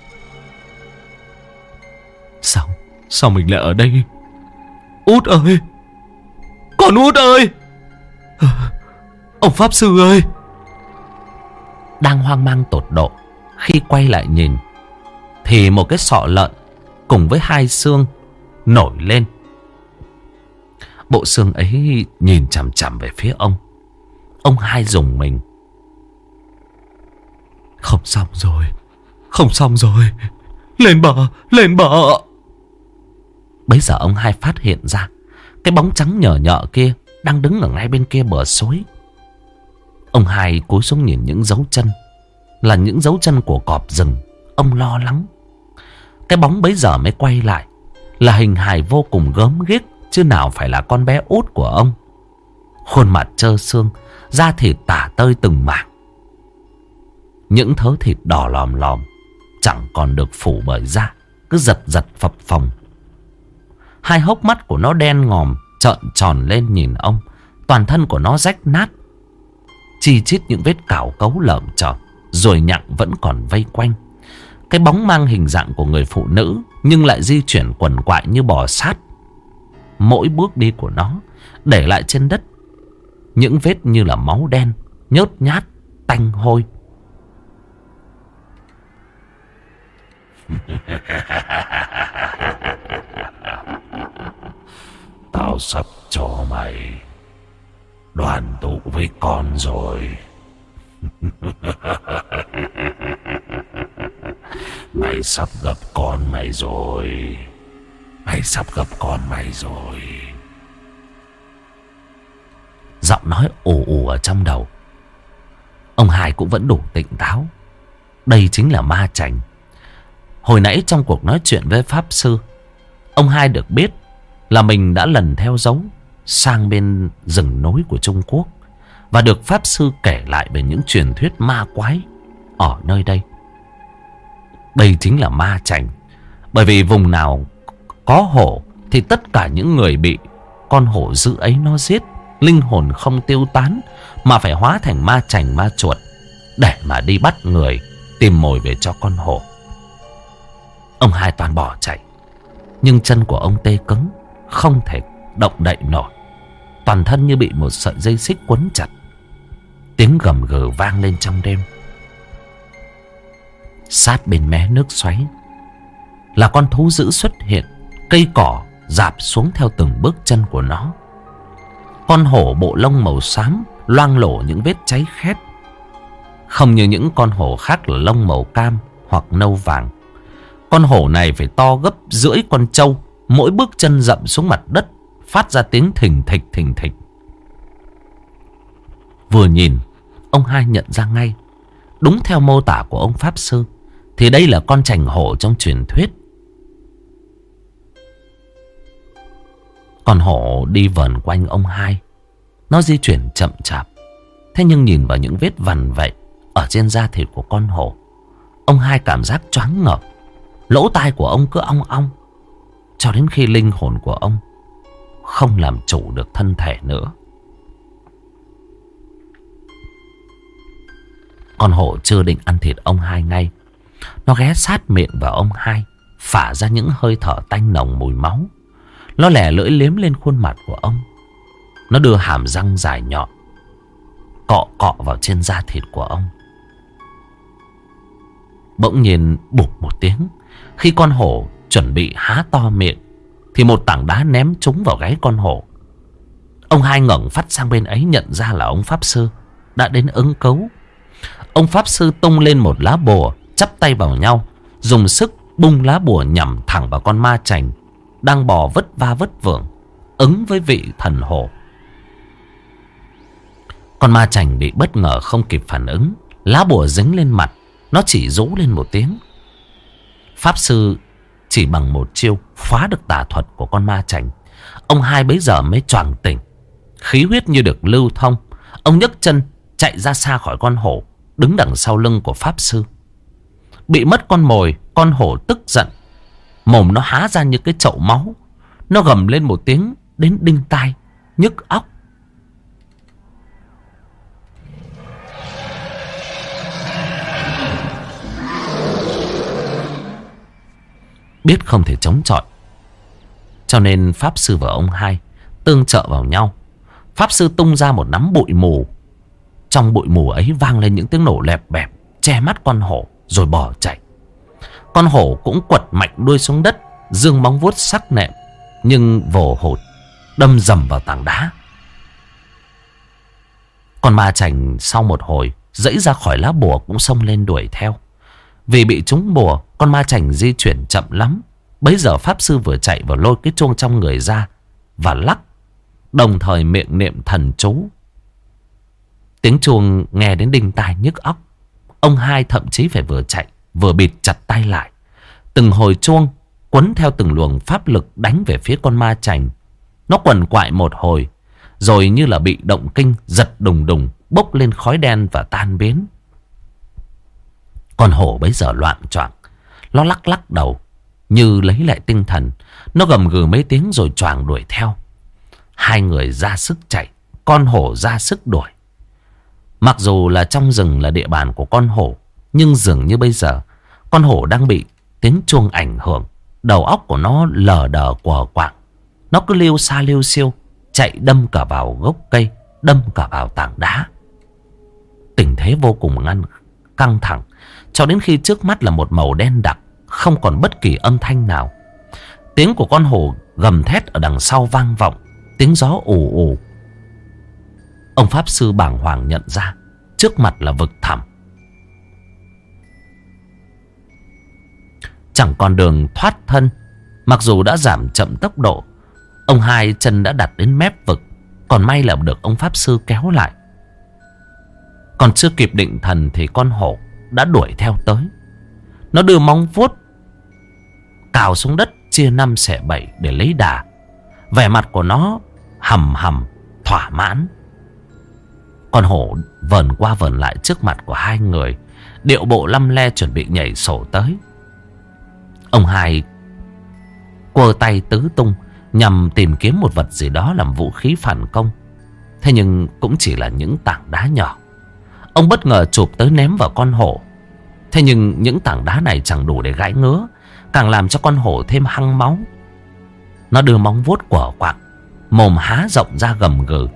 Sao Sao mình lại ở đây? Út ơi! Con Út ơi! Ông Pháp Sư ơi! Đang hoang mang tột độ, khi quay lại nhìn thì một cái sọ lợn cùng với hai xương nổi lên. Bộ xương ấy nhìn chằm chằm về phía ông. Ông Hai rùng mình. Không xong rồi, không xong rồi. Lên bờ, lên bờ. Bấy giờ ông Hai phát hiện ra cái bóng trắng nhờ nhợ kia đang đứng ở ngay bên kia bờ suối. Ông Hai cúi xuống nhìn những dấu chân, là những dấu chân của cọp rừng. Ông lo lắng. Cái bóng bấy giờ mới quay lại là hình hài vô cùng gớm ghiếc, chứ nào phải là con bé út của ông. Khuôn mặt trơ xương, da thịt tả tơi từng mảng. Những thớ thịt đỏ lòm lòm chẳng còn được phủ bởi da, cứ giật giật phập phồng. Hai hốc mắt của nó đen ngòm, trợn tròn lên nhìn ông. Toàn thân của nó rách nát, chi chít những vết cào cấu lởm chởm, rồi nhặng vẫn còn vây quanh. Cái bóng mang hình dạng của người phụ nữ, nhưng lại di chuyển quằn quại như bò sát. Mỗi bước đi của nó để lại trên đất những vết như là máu đen, nhớt nhát, tanh hôi. Tao sắp cho mày đoàn tụ với con rồi. Mày sắp gặp con mày rồi. Mày sắp gặp con mày rồi. Giọng nói ù ù ở trong đầu. Ông Hai cũng vẫn đủ tỉnh táo. Đây chính là ma chành. Hồi nãy trong cuộc nói chuyện với Pháp Sư, ông Hai được biết là mình đã lần theo dấu sang bên rừng núi của Trung Quốc và được pháp sư kể lại về những truyền thuyết ma quái ở nơi đây. Đây chính là ma chành. Bởi vì vùng nào có hổ thì tất cả những người bị con hổ dữ ấy nó giết, linh hồn không tiêu tán mà phải hóa thành ma chành ma chuột để mà đi bắt người, tìm mồi về cho con hổ. Ông Hai toàn bỏ chạy, nhưng chân của ông tê cứng, không thể động đậy nổi. Toàn thân như bị một sợi dây xích quấn chặt. Tiếng gầm gừ vang lên trong đêm. Sát bên mé nước xoáy là con thú dữ xuất hiện. Cây cỏ rạp xuống theo từng bước chân của nó. Con hổ bộ lông màu xám loang lổ những vết cháy khét. Không như những con hổ khác là lông màu cam hoặc nâu vàng. Con hổ này phải to gấp rưỡi con trâu. Mỗi bước chân dậm xuống mặt đất phát ra tiếng thình thịch thình thịch. Vừa nhìn, ông Hai nhận ra ngay. Đúng theo mô tả của ông pháp sư thì đây là con chành hổ trong truyền thuyết. Con hổ đi vờn quanh ông Hai. Nó di chuyển chậm chạp. Thế nhưng nhìn vào những vết vằn vậy ở trên da thịt của con hổ, ông Hai cảm giác choáng ngợp. Lỗ tai của ông cứ ong ong, cho đến khi linh hồn của ông không làm chủ được thân thể nữa. Con hổ chưa định ăn thịt ông Hai ngay. Nó ghé sát miệng vào ông Hai, phả ra những hơi thở tanh nồng mùi máu. Nó lẻ lưỡi liếm lên khuôn mặt của ông. Nó đưa hàm răng dài nhọn cọ cọ vào trên da thịt của ông. Bỗng nhiên bụp một tiếng, khi con hổ chuẩn bị há to miệng thì một tảng đá ném trúng vào gáy con hổ. Ông Hai ngẩng phát sang bên ấy, nhận ra là ông pháp sư đã đến ứng cứu. Ông pháp sư tung lên một lá bùa, chắp tay vào nhau, dùng sức bung lá bùa nhằm thẳng vào con ma chành đang bò vất va vất vưởng ứng với vị thần hổ. Con ma chành bị bất ngờ không kịp phản ứng. Lá bùa dính lên mặt, nó chỉ rú lên một tiếng. Pháp sư chỉ bằng một chiêu phá được tà thuật của con ma chành. Ông Hai bấy giờ mới choàng tỉnh, khí huyết như được lưu thông. Ông nhấc chân chạy ra xa khỏi con hổ, đứng đằng sau lưng của pháp sư. Bị mất con mồi, con hổ tức giận, mồm nó há ra như cái chậu máu. Nó gầm lên một tiếng đến đinh tai, nhức óc. Biết không thể chống chọi, cho nên pháp sư và ông Hai tương trợ vào nhau. Pháp sư tung ra một nắm bụi mù. Trong bụi mù ấy vang lên những tiếng nổ lẹp bẹp, che mắt con hổ rồi bỏ chạy. Con hổ cũng quật mạnh đuôi xuống đất, giương móng vuốt sắc nệm, nhưng vồ hột đâm dầm vào tảng đá. Con ma chành sau một hồi giãy ra khỏi lá bùa cũng xông lên đuổi theo. Vì bị trúng bùa, con ma chành di chuyển chậm lắm. Bấy giờ pháp sư vừa chạy vừa lôi cái chuông trong người ra và lắc, đồng thời miệng niệm thần chú. Tiếng chuông nghe đến đinh tai nhức óc. Ông Hai thậm chí phải vừa chạy vừa bịt chặt tay lại. Từng hồi chuông quấn theo từng luồng pháp lực đánh về phía con ma chành. Nó quằn quại một hồi, rồi như là bị động kinh, giật đùng đùng, bốc lên khói đen và tan biến. Con hổ bấy giờ loạn choạng, nó lắc lắc đầu như lấy lại tinh thần. Nó gầm gừ mấy tiếng rồi choàng đuổi theo. Hai người ra sức chạy, con hổ ra sức đuổi. Mặc dù là trong rừng là địa bàn của con hổ, nhưng dường như bây giờ con hổ đang bị tiếng chuông ảnh hưởng. Đầu óc của nó lờ đờ quờ quạng. Nó cứ liêu xa liêu siêu, chạy đâm cả vào gốc cây, đâm cả vào tảng đá. Tình thế vô cùng ngăn căng thẳng, cho đến khi trước mắt là một màu đen đặc, không còn bất kỳ âm thanh nào. Tiếng của con hổ gầm thét ở đằng sau vang vọng, tiếng gió ù ù. Ông pháp sư bàng hoàng nhận ra trước mặt là vực thẳm, chẳng còn đường thoát thân. Mặc dù đã giảm chậm tốc độ, ông Hai chân đã đặt đến mép vực. Còn may là được ông pháp sư kéo lại. Còn chưa kịp định thần thì con hổ đã đuổi theo tới. Nó đưa móng vuốt cào xuống đất chia năm xẻ bảy để lấy đà. Vẻ mặt của nó hầm hầm thỏa mãn. Con hổ vờn qua vờn lại trước mặt của hai người, điệu bộ lăm le chuẩn bị nhảy sổ tới. Ông hai quơ tay tứ tung nhằm tìm kiếm một vật gì đó làm vũ khí phản công. Thế nhưng cũng chỉ là những tảng đá nhỏ. Ông bất ngờ chụp tới ném vào con hổ. Thế nhưng những tảng đá này chẳng đủ để gãi ngứa, càng làm cho con hổ thêm hăng máu. Nó đưa móng vuốt quở quạng, mồm há rộng ra gầm gừ.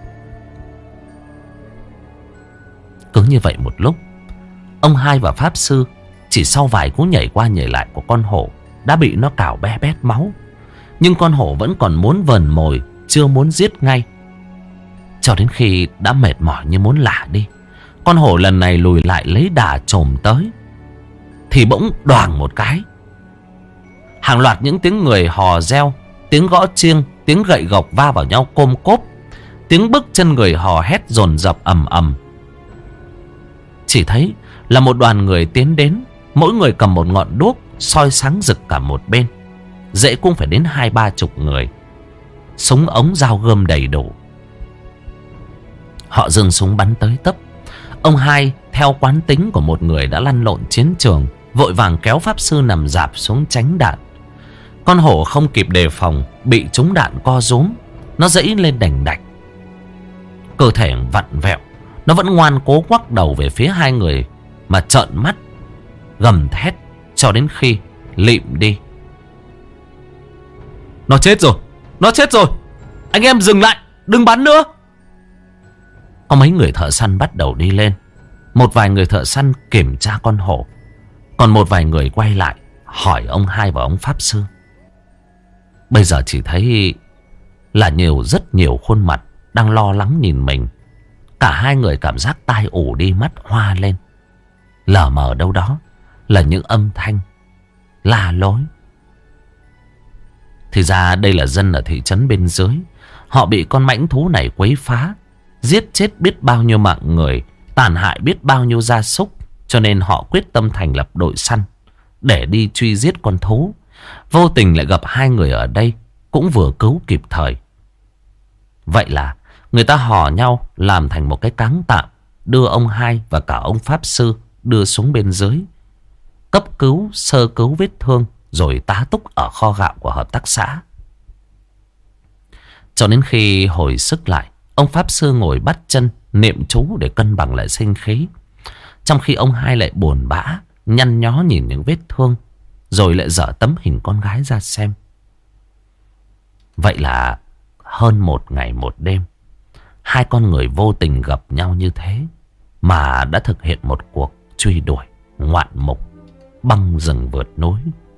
Cứ như vậy một lúc, ông hai và pháp sư chỉ sau vài cú nhảy qua nhảy lại của con hổ đã bị nó cào be bét máu. Nhưng con hổ vẫn còn muốn vờn mồi, chưa muốn giết ngay. Cho đến khi đã mệt mỏi như muốn lả đi, con hổ lần này lùi lại lấy đà chồm tới. Thì bỗng đoàng một cái, hàng loạt những tiếng người hò reo, tiếng gõ chiêng, tiếng gậy gộc va vào nhau côm cốp, tiếng bước chân người hò hét dồn dập ầm ầm. Chỉ thấy là một đoàn người tiến đến, mỗi người cầm một ngọn đuốc soi sáng rực cả một bên. Dễ cũng phải đến hai ba chục người, súng ống dao gươm đầy đủ. Họ giương súng bắn tới tấp. Ông hai theo quán tính của một người đã lăn lộn chiến trường, vội vàng kéo pháp sư nằm rạp xuống tránh đạn. Con hổ không kịp đề phòng, bị trúng đạn co rúm, nó giãy lên đành đạch. Cơ thể vặn vẹo, nó vẫn ngoan cố quắc đầu về phía hai người mà trợn mắt gầm thét cho đến khi lịm đi. Nó chết rồi, nó chết rồi, anh em dừng lại, đừng bắn nữa. Có mấy người thợ săn bắt đầu đi lên. Một vài người thợ săn kiểm tra con hổ, còn một vài người quay lại hỏi ông hai và ông pháp sư. Bây giờ chỉ thấy là nhiều, rất nhiều khuôn mặt đang lo lắng nhìn mình. Cả hai người cảm giác tai ù đi, mắt hoa lên. Lờ mờ đâu đó là những âm thanh la lối. Thì ra đây là dân ở thị trấn bên dưới. Họ bị con mãnh thú này quấy phá, giết chết biết bao nhiêu mạng người, tàn hại biết bao nhiêu gia súc. Cho nên họ quyết tâm thành lập đội săn để đi truy giết con thú. Vô tình lại gặp hai người ở đây, cũng vừa cứu kịp thời. Vậy là người ta hò nhau làm thành một cái cáng tạm, đưa ông hai và cả ông pháp sư đưa xuống bên dưới, cấp cứu, sơ cứu vết thương, rồi tá túc ở kho gạo của hợp tác xã. Cho đến khi hồi sức lại, ông pháp sư ngồi bắt chân niệm chú để cân bằng lại sinh khí, trong khi ông hai lại buồn bã nhăn nhó nhìn những vết thương, rồi lại dở tấm hình con gái ra xem. Vậy là hơn một ngày một đêm, hai con người vô tình gặp nhau như thế mà đã thực hiện một cuộc truy đuổi ngoạn mục băng rừng vượt núi.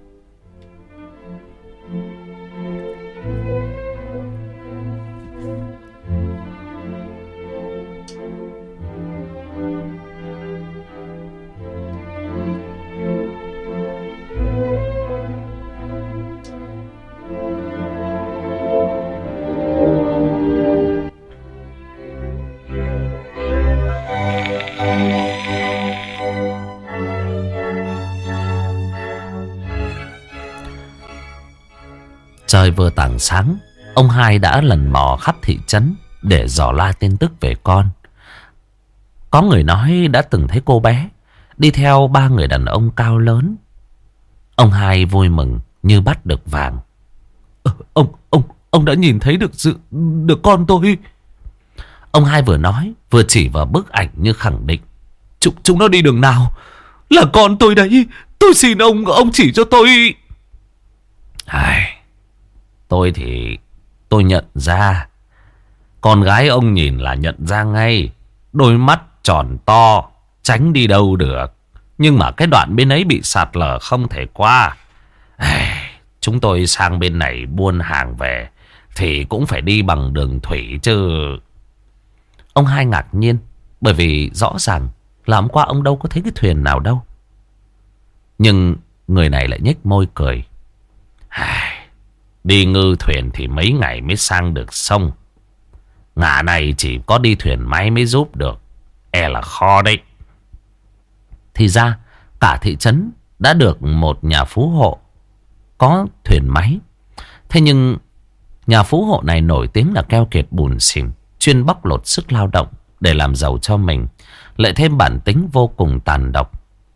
Trời vừa tảng sáng, ông hai đã lần mò khắp thị trấn để dò la tin tức về con. Có người nói đã từng thấy cô bé đi theo ba người đàn ông cao lớn. Ông hai vui mừng như bắt được vàng. Ờ, ông ông ông đã nhìn thấy được sự được con tôi. Ông hai vừa nói vừa chỉ vào bức ảnh như khẳng định. Chúng chúng nó đi đường nào? Là con tôi đấy. Tôi xin ông ông chỉ cho tôi. Ai, tôi thì tôi nhận ra. Con gái ông nhìn là nhận ra ngay. Đôi mắt tròn to, tránh đi đâu được. Nhưng mà cái đoạn bên ấy bị sạt lở không thể qua. Ai, chúng tôi sang bên này buôn hàng về thì cũng phải đi bằng đường thủy chứ. Ông hai ngạc nhiên, bởi vì rõ ràng là hôm qua ông đâu có thấy cái thuyền nào đâu. Nhưng người này lại nhếch môi cười. Ai, đi ngư thuyền thì mấy ngày mới sang được sông. Ngả này chỉ có đi thuyền máy mới giúp được. E là khó đấy. Thì ra cả thị trấn đã được một nhà phú hộ có thuyền máy. Thế nhưng nhà phú hộ này nổi tiếng là keo kiệt bùn xỉn, chuyên bóc lột sức lao động để làm giàu cho mình, lại thêm bản tính vô cùng tàn độc.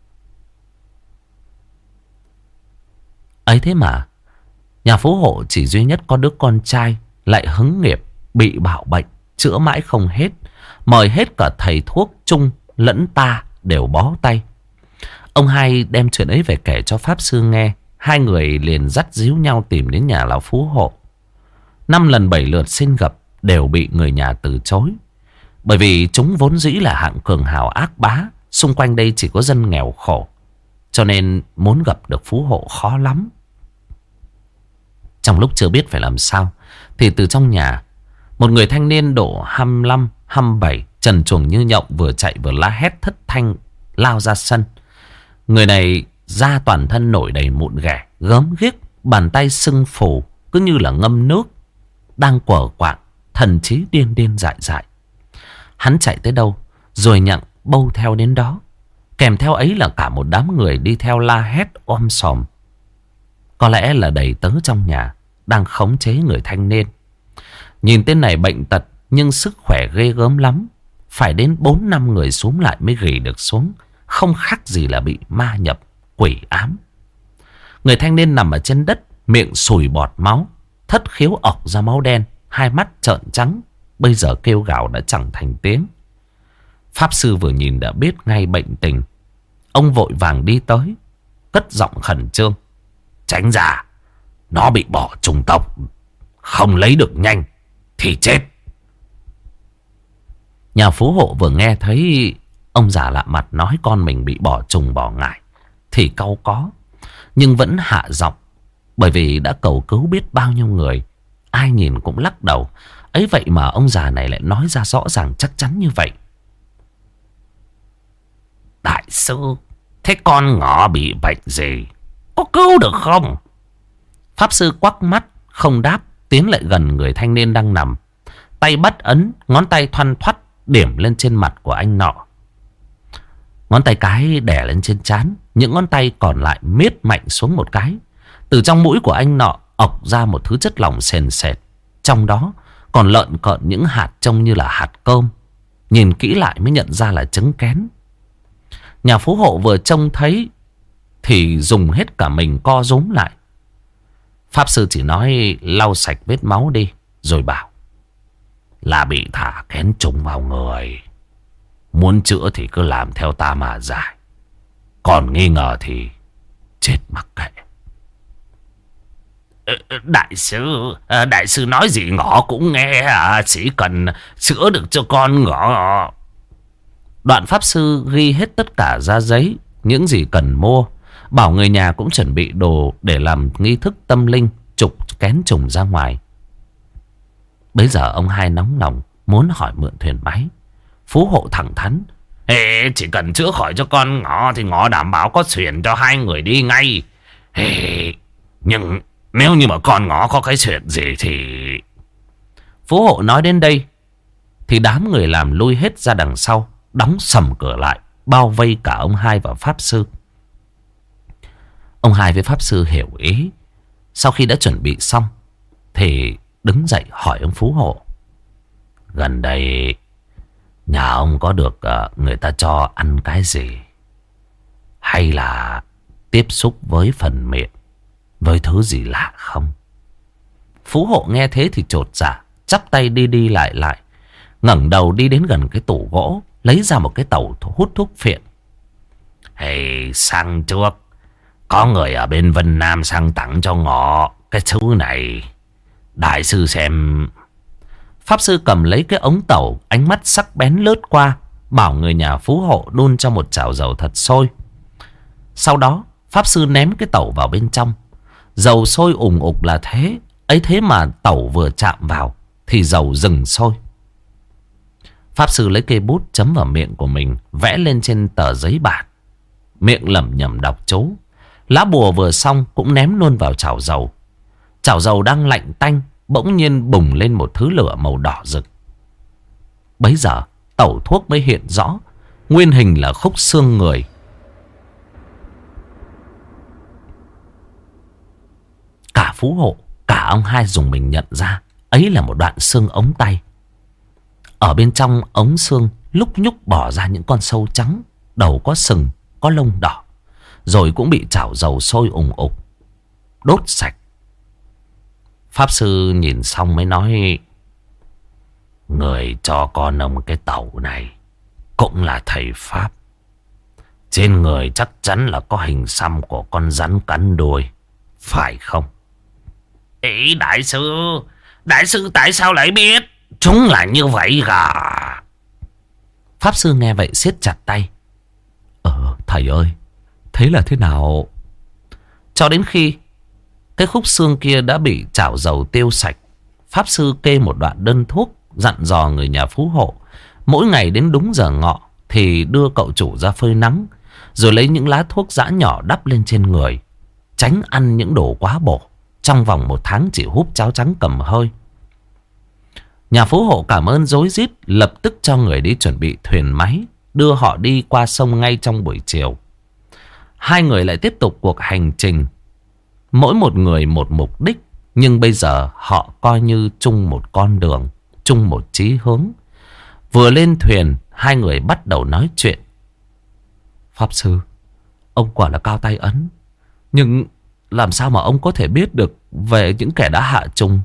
Ấy thế mà nhà phú hộ chỉ duy nhất có đứa con trai lại hứng nghiệp, bị bạo bệnh, chữa mãi không hết. Mời hết cả thầy thuốc Trung lẫn ta đều bó tay. Ông hai đem chuyện ấy về kể cho pháp sư nghe. Hai người liền dắt díu nhau tìm đến nhà lão phú hộ. Năm lần bảy lượt xin gặp đều bị người nhà từ chối. Bởi vì chúng vốn dĩ là hạng cường hào ác bá, xung quanh đây chỉ có dân nghèo khổ, cho nên muốn gặp được phú hộ khó lắm. Trong lúc chưa biết phải làm sao, thì từ trong nhà, một người thanh niên độ hai mươi lăm, hai mươi bảy, trần truồng như nhộng, vừa chạy vừa la hét thất thanh lao ra sân. Người này da toàn thân nổi đầy mụn ghẻ, gớm ghiếc, bàn tay sưng phù, cứ như là ngâm nước, đang quở quạng, thần trí điên điên dại dại. Hắn chạy tới đâu rồi nhặng bâu theo đến đó. Kèm theo ấy là cả một đám người đi theo la hét om sòm. Có lẽ là đầy tớ trong nhà đang khống chế người thanh niên. Nhìn tên này bệnh tật nhưng sức khỏe ghê gớm lắm. Phải đến bốn năm người xuống lại mới gỉ được xuống. Không khác gì là bị ma nhập, quỷ ám. Người thanh niên nằm ở trên đất, miệng sùi bọt máu, thất khiếu ọc ra máu đen, hai mắt trợn trắng. Bây giờ kêu gào đã chẳng thành tiếng. Pháp sư vừa nhìn đã biết ngay bệnh tình. Ông vội vàng đi tới, cất giọng khẩn trương: tránh ra, nó bị bỏ trùng tộc, không lấy được nhanh thì chết. Nhà phú hộ vừa nghe thấy ông già lạ mặt nói con mình bị bỏ trùng bỏ ngải thì cau có, nhưng vẫn hạ giọng, bởi vì đã cầu cứu biết bao nhiêu người, ai nhìn cũng lắc đầu. Ấy vậy mà ông già này lại nói ra rõ ràng chắc chắn như vậy. Đại sư, thế con ngõ bị bệnh gì, có cứu được không? Pháp sư quắc mắt không đáp, tiến lại gần người thanh niên đang nằm, tay bắt ấn, ngón tay thoăn thoắt điểm lên trên mặt của anh nọ. Ngón tay cái đè lên trên trán, những ngón tay còn lại miết mạnh xuống một cái. Từ trong mũi của anh nọ ọc ra một thứ chất lỏng sền sệt, trong đó còn lợn cợn những hạt trông như là hạt cơm. Nhìn kỹ lại mới nhận ra là trứng kén. Nhà phú hộ vừa trông thấy thì dùng hết cả mình co rúm lại. Pháp sư chỉ nói lau sạch vết máu đi, rồi bảo là bị thả kén trùng vào người. Muốn chữa thì cứ làm theo ta mà giải, còn nghi ngờ thì chết mặc kệ. Đại sư, đại sư nói gì ngõ cũng nghe à, chỉ cần chữa được cho con ngõ. Đoạn pháp sư ghi hết tất cả ra giấy những gì cần mua, bảo người nhà cũng chuẩn bị đồ để làm nghi thức tâm linh trục kén trùng ra ngoài. Bấy giờ ông hai nóng lòng muốn hỏi mượn thuyền máy. Phú hộ thẳng thắn: Ê, chỉ cần chữa khỏi cho con ngõ thì ngõ đảm bảo có thuyền cho hai người đi ngay. Ê, nhưng nếu như mà con ngõ có cái chuyện gì thì... Phú hộ nói đến đây thì đám người làm lui hết ra đằng sau, đóng sầm cửa lại, bao vây cả ông hai và pháp sư. Ông hai với pháp sư hiểu ý. Sau khi đã chuẩn bị xong thì đứng dậy hỏi ông phú hộ: Gần đây nhà ông có được uh, người ta cho ăn cái gì, hay là tiếp xúc với phần miệng với thứ gì lạ không? Phú hộ nghe thế thì chột dạ, chắp tay đi đi lại lại, ngẩng đầu đi đến gần cái tủ gỗ, lấy ra một cái tẩu hút thuốc phiện. Hey, sang trước có người ở bên Vân Nam sang tặng cho ngọ cái thứ này, đại sư xem. Pháp sư cầm lấy cái ống tẩu, ánh mắt sắc bén lướt qua, bảo người nhà phú hộ đun cho một chảo dầu thật sôi. Sau đó pháp sư ném cái tẩu vào bên trong. Dầu sôi ủng ục là thế, ấy thế mà tẩu vừa chạm vào thì dầu dừng sôi. Pháp sư lấy cây bút chấm vào miệng của mình, vẽ lên trên tờ giấy bạc, miệng lẩm nhẩm đọc chú. Lá bùa vừa xong cũng ném luôn vào chảo dầu. Chảo dầu đang lạnh tanh, bỗng nhiên bùng lên một thứ lửa màu đỏ rực. Bấy giờ tẩu thuốc mới hiện rõ, nguyên hình là khúc xương người. Cả phú hộ, cả ông hai dùng mình nhận ra ấy là một đoạn xương ống tay. Ở bên trong ống xương lúc nhúc bỏ ra những con sâu trắng, đầu có sừng, có lông đỏ, rồi cũng bị chảo dầu sôi ùng ục, đốt sạch. Pháp sư nhìn xong mới nói: người cho con ông cái tàu này cũng là thầy Pháp. Trên người chắc chắn là có hình xăm của con rắn cắn đuôi, phải không? Ý đại sư, đại sư tại sao lại biết? Chúng là như vậy à? Pháp sư nghe vậy siết chặt tay. Ờ, thầy ơi, thế là thế nào? Cho đến khi cái khúc xương kia đã bị chảo dầu tiêu sạch, Pháp sư kê một đoạn đơn thuốc, dặn dò người nhà phú hộ mỗi ngày đến đúng giờ ngọ thì đưa cậu chủ ra phơi nắng, rồi lấy những lá thuốc giã nhỏ đắp lên trên người, tránh ăn những đồ quá bổ. Trong vòng một tháng chỉ húp cháo trắng cầm hơi. Nhà phú hộ cảm ơn rối rít, lập tức cho người đi chuẩn bị thuyền máy, đưa họ đi qua sông ngay trong buổi chiều. Hai người lại tiếp tục cuộc hành trình, mỗi một người một mục đích, nhưng bây giờ họ coi như chung một con đường, chung một chí hướng. Vừa lên thuyền, hai người bắt đầu nói chuyện. Pháp sư, ông quả là cao tay ấn, nhưng làm sao mà ông có thể biết được về những kẻ đã hạ trùng?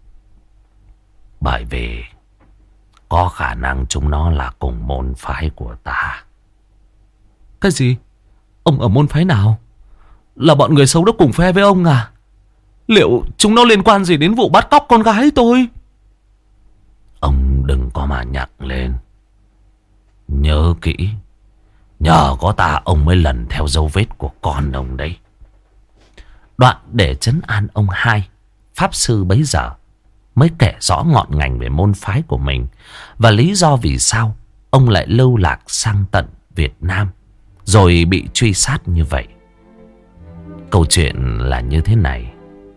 Bởi vì có khả năng chúng nó là cùng môn phái của ta. Cái gì? Ông ở môn phái nào? Là bọn người xấu đó cùng phe với ông à? Liệu chúng nó liên quan gì đến vụ bắt cóc con gái tôi? Ông đừng có mà nhắc lên. Nhớ kỹ, nhờ có ta ông mới lần theo dấu vết của con ông đấy. Đoạn để trấn an ông hai, Pháp sư bấy giờ mới kể rõ ngọn ngành về môn phái của mình và lý do vì sao ông lại lưu lạc sang tận Việt Nam rồi bị truy sát như vậy. Câu chuyện là như thế này.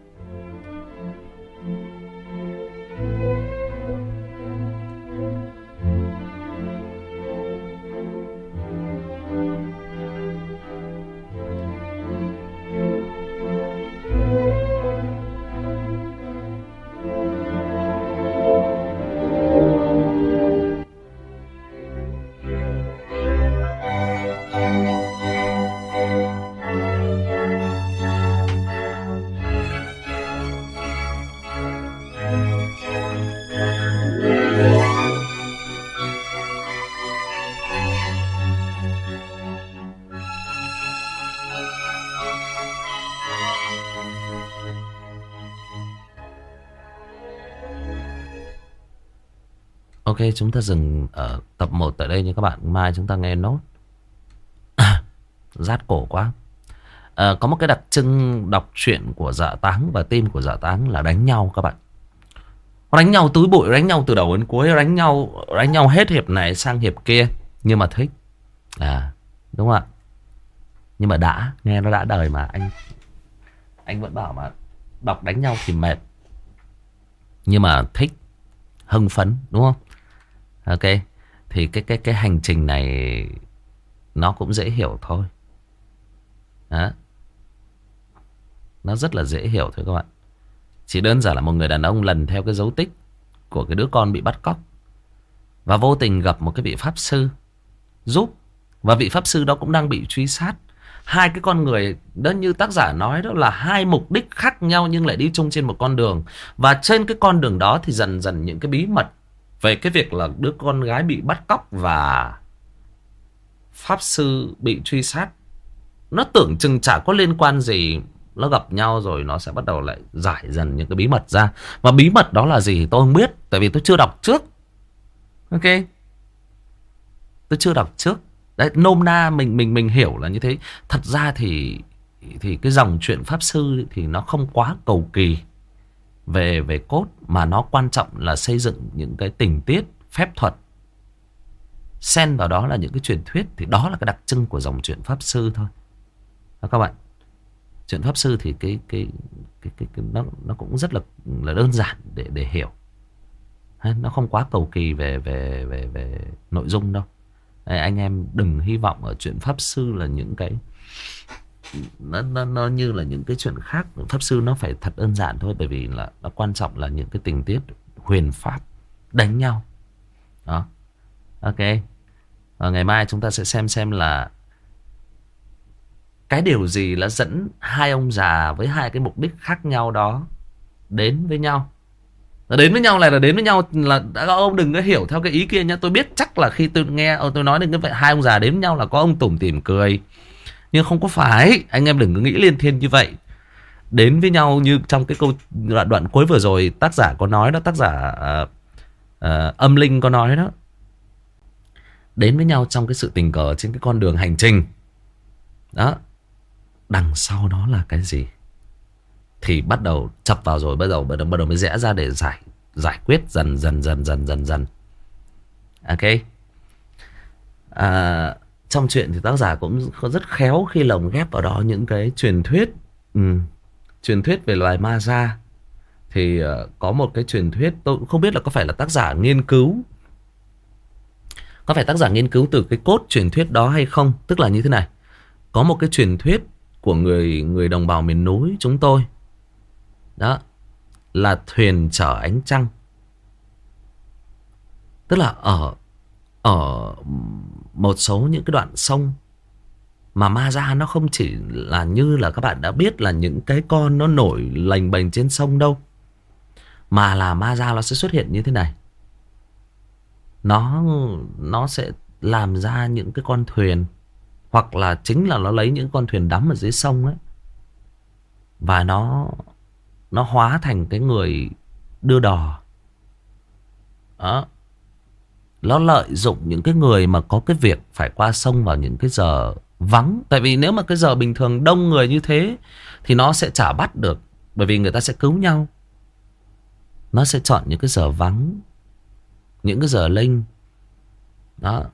Ok, chúng ta dừng ở tập một tại đây nha các bạn. Mai chúng ta nghe nốt. Rát cổ quá. à, Có một cái đặc trưng đọc truyện của Dạ Táng và team của Dạ Táng là đánh nhau các bạn. Đánh nhau túi bụi, đánh nhau từ đầu đến cuối, đánh nhau đánh nhau hết hiệp này sang hiệp kia. Nhưng mà thích. À, đúng không ạ? Nhưng mà đã, nghe nó đã đời mà. Anh Anh vẫn bảo mà đọc đánh nhau thì mệt, nhưng mà thích, hưng phấn, đúng không? Ok, thì cái cái cái hành trình này nó cũng dễ hiểu thôi. Đó. Nó rất là dễ hiểu thôi các bạn. Chỉ đơn giản là một người đàn ông lần theo cái dấu tích của cái đứa con bị bắt cóc và vô tình gặp một cái vị pháp sư giúp, và vị pháp sư đó cũng đang bị truy sát. Hai cái con người đó như tác giả nói đó là hai mục đích khác nhau nhưng lại đi chung trên một con đường. Và trên cái con đường đó thì dần dần những cái bí mật về cái việc là đứa con gái bị bắt cóc và pháp sư bị truy sát, nó tưởng chừng chả có liên quan gì, nó gặp nhau rồi nó sẽ bắt đầu lại giải dần những cái bí mật ra. Và bí mật đó là gì tôi không biết, tại vì tôi chưa đọc trước. Ok, tôi chưa đọc trước. Đấy, nôm na mình mình mình hiểu là như thế. Thật ra thì thì cái dòng truyện pháp sư thì nó không quá cầu kỳ về về cốt, mà nó quan trọng là xây dựng những cái tình tiết, phép thuật, xen vào đó là những cái truyền thuyết. Thì đó là cái đặc trưng của dòng truyện pháp sư thôi. Đó các bạn. Truyện pháp sư thì cái cái cái cái, cái nó nó cũng rất là là đơn giản để để hiểu. Nó không quá cầu kỳ về về về về nội dung đâu. Đấy, anh em đừng hy vọng ở chuyện pháp sư là những cái nó, nó, nó như là những cái chuyện khác. Pháp sư nó phải thật đơn giản thôi, bởi vì là nó quan trọng là những cái tình tiết huyền pháp, đánh nhau đó. Ok, Và ngày mai chúng ta sẽ xem xem là cái điều gì đã dẫn hai ông già với hai cái mục đích khác nhau đó đến với nhau. Đến với nhau này là đến với nhau là các ông đừng có hiểu theo cái ý kia nhá. Tôi biết chắc là khi tôi nghe tôi nói đến cái vậy hai ông già đến với nhau là có ông tủm tỉm cười, nhưng không có phải. Anh em đừng có nghĩ liên thiên như vậy. Đến với nhau như trong cái câu đoạn, đoạn cuối vừa rồi tác giả có nói đó, tác giả uh, uh, âm linh có nói đó. Đến với nhau trong cái sự tình cờ trên cái con đường hành trình đó. Đằng sau đó là cái gì thì bắt đầu chập vào rồi, bắt đầu bắt đầu, bắt đầu mới rẽ ra để giải giải quyết dần dần dần dần dần dần. Ok. À, trong chuyện thì tác giả cũng rất khéo khi lồng ghép vào đó những cái truyền thuyết. Ừ. Truyền thuyết về loài ma da. Thì uh, có một cái truyền thuyết tôi cũng không biết là có phải là tác giả nghiên cứu, có phải tác giả nghiên cứu từ cái cốt truyền thuyết đó hay không. Tức là như thế này. Có một cái truyền thuyết của người người đồng bào miền núi chúng tôi. Đó là thuyền chở ánh trăng. Tức là ở ở một số những cái đoạn sông mà ma da nó không chỉ là như là các bạn đã biết là những cái con nó nổi lềnh bềnh trên sông đâu, mà là ma da nó sẽ xuất hiện như thế này. Nó nó sẽ làm ra những cái con thuyền, hoặc là chính là nó lấy những con thuyền đắm ở dưới sông ấy, và nó nó hóa thành cái người đưa đò. Đó. Nó lợi dụng những cái người mà có cái việc phải qua sông vào những cái giờ vắng. Tại vì nếu mà cái giờ bình thường đông người như thế thì nó sẽ chả bắt được, bởi vì người ta sẽ cứu nhau. Nó sẽ chọn những cái giờ vắng, những cái giờ linh. Đó.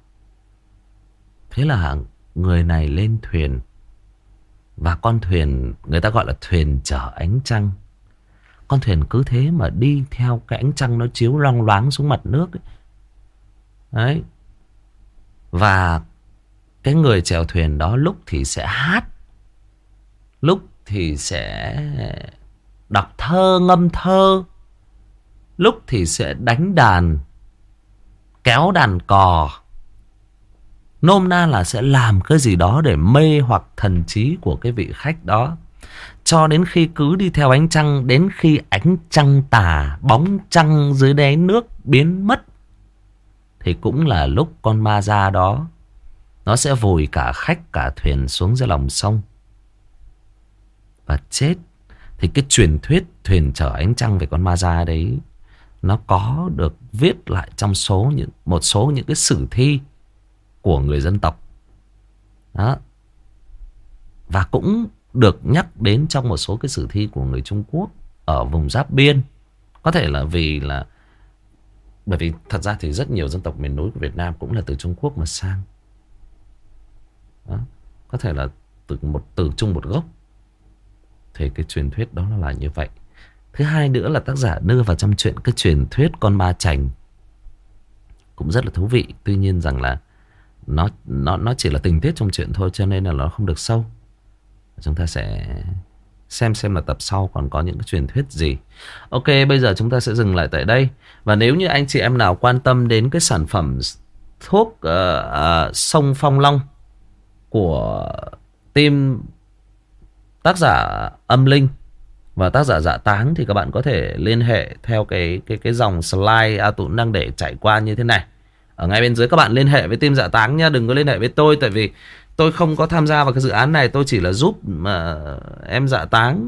Thế là người này lên thuyền, và con thuyền người ta gọi là thuyền chở ánh trăng. Con thuyền cứ thế mà đi theo cái ánh trăng nó chiếu loang loáng xuống mặt nước ấy. Đấy. Và cái người chèo thuyền đó lúc thì sẽ hát, lúc thì sẽ đọc thơ, ngâm thơ, lúc thì sẽ đánh đàn, kéo đàn cò. Nôm na là sẽ làm cái gì đó để mê hoặc thần trí của cái vị khách đó. Cho đến khi cứ đi theo ánh trăng, đến khi ánh trăng tà, bóng trăng dưới đáy nước biến mất, thì cũng là lúc con ma da đó nó sẽ vùi cả khách cả thuyền xuống dưới lòng sông và chết. Thì cái truyền thuyết thuyền chở ánh trăng về con ma da đấy, nó có được viết lại trong số những một số những cái sử thi của người dân tộc đó, và cũng được nhắc đến trong một số cái sử thi của người Trung Quốc ở vùng giáp biên. Có thể là vì là bởi vì thật ra thì rất nhiều dân tộc miền núi của Việt Nam cũng là từ Trung Quốc mà sang đó. Có thể là từ một từ chung một gốc. Thì cái truyền thuyết đó nó là như vậy. Thứ hai nữa là tác giả đưa vào trong chuyện cái truyền thuyết con ma chành, cũng rất là thú vị. Tuy nhiên rằng là Nó nó nó chỉ là tình tiết trong chuyện thôi, cho nên là nó không được sâu. Chúng ta sẽ xem xem là tập sau còn có những cái truyền thuyết gì. Ok, bây giờ chúng ta sẽ dừng lại tại đây. Và nếu như anh chị em nào quan tâm đến cái sản phẩm thuốc uh, uh, sông Phong Long của team tác giả Âm Linh và tác giả Dạ Táng, thì các bạn có thể liên hệ theo cái cái cái dòng slide A Tũng đang để chạy qua như thế này. Ở ngay bên dưới các bạn liên hệ với team Dạ Táng nhá, đừng có liên hệ với tôi, tại vì tôi không có tham gia vào cái dự án này. Tôi chỉ là giúp mà em Dạ Táng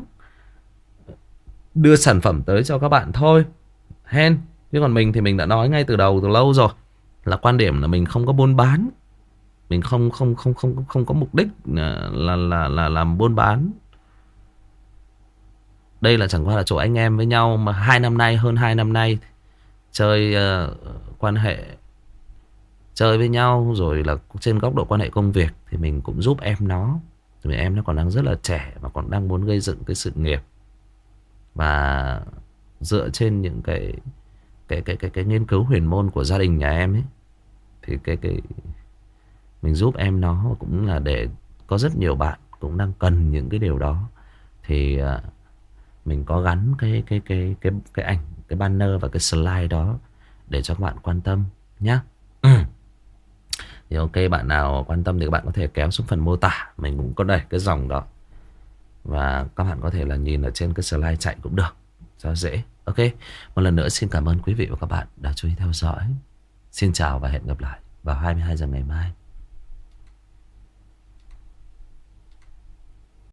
đưa sản phẩm tới cho các bạn thôi. Hen. Chứ còn mình thì mình đã nói ngay từ đầu từ lâu rồi, là quan điểm là mình không có buôn bán. Mình không không không không không có mục đích là là là, là làm buôn bán. Đây là chẳng qua là chỗ anh em với nhau mà hai năm nay, hơn hai năm nay chơi uh, quan hệ chơi với nhau, rồi là trên góc độ quan hệ công việc thì mình cũng giúp em nó. Vì em nó còn đang rất là trẻ và còn đang muốn gây dựng cái sự nghiệp, và dựa trên những cái cái cái cái cái nghiên cứu huyền môn của gia đình nhà em ấy, thì cái cái mình giúp em nó cũng là để có rất nhiều bạn cũng đang cần những cái điều đó, thì uh, mình có gắn cái cái cái cái cái ảnh, cái banner và cái slide đó để cho các bạn quan tâm nhé. Thì ok, bạn nào quan tâm thì các bạn có thể kéo xuống phần mô tả. Mình cũng có đẩy cái dòng đó. Và các bạn có thể là nhìn ở trên cái slide chạy cũng được, cho dễ. Ok, một lần nữa xin cảm ơn quý vị và các bạn đã chú ý theo dõi. Xin chào và hẹn gặp lại vào hai mươi hai giờ ngày mai.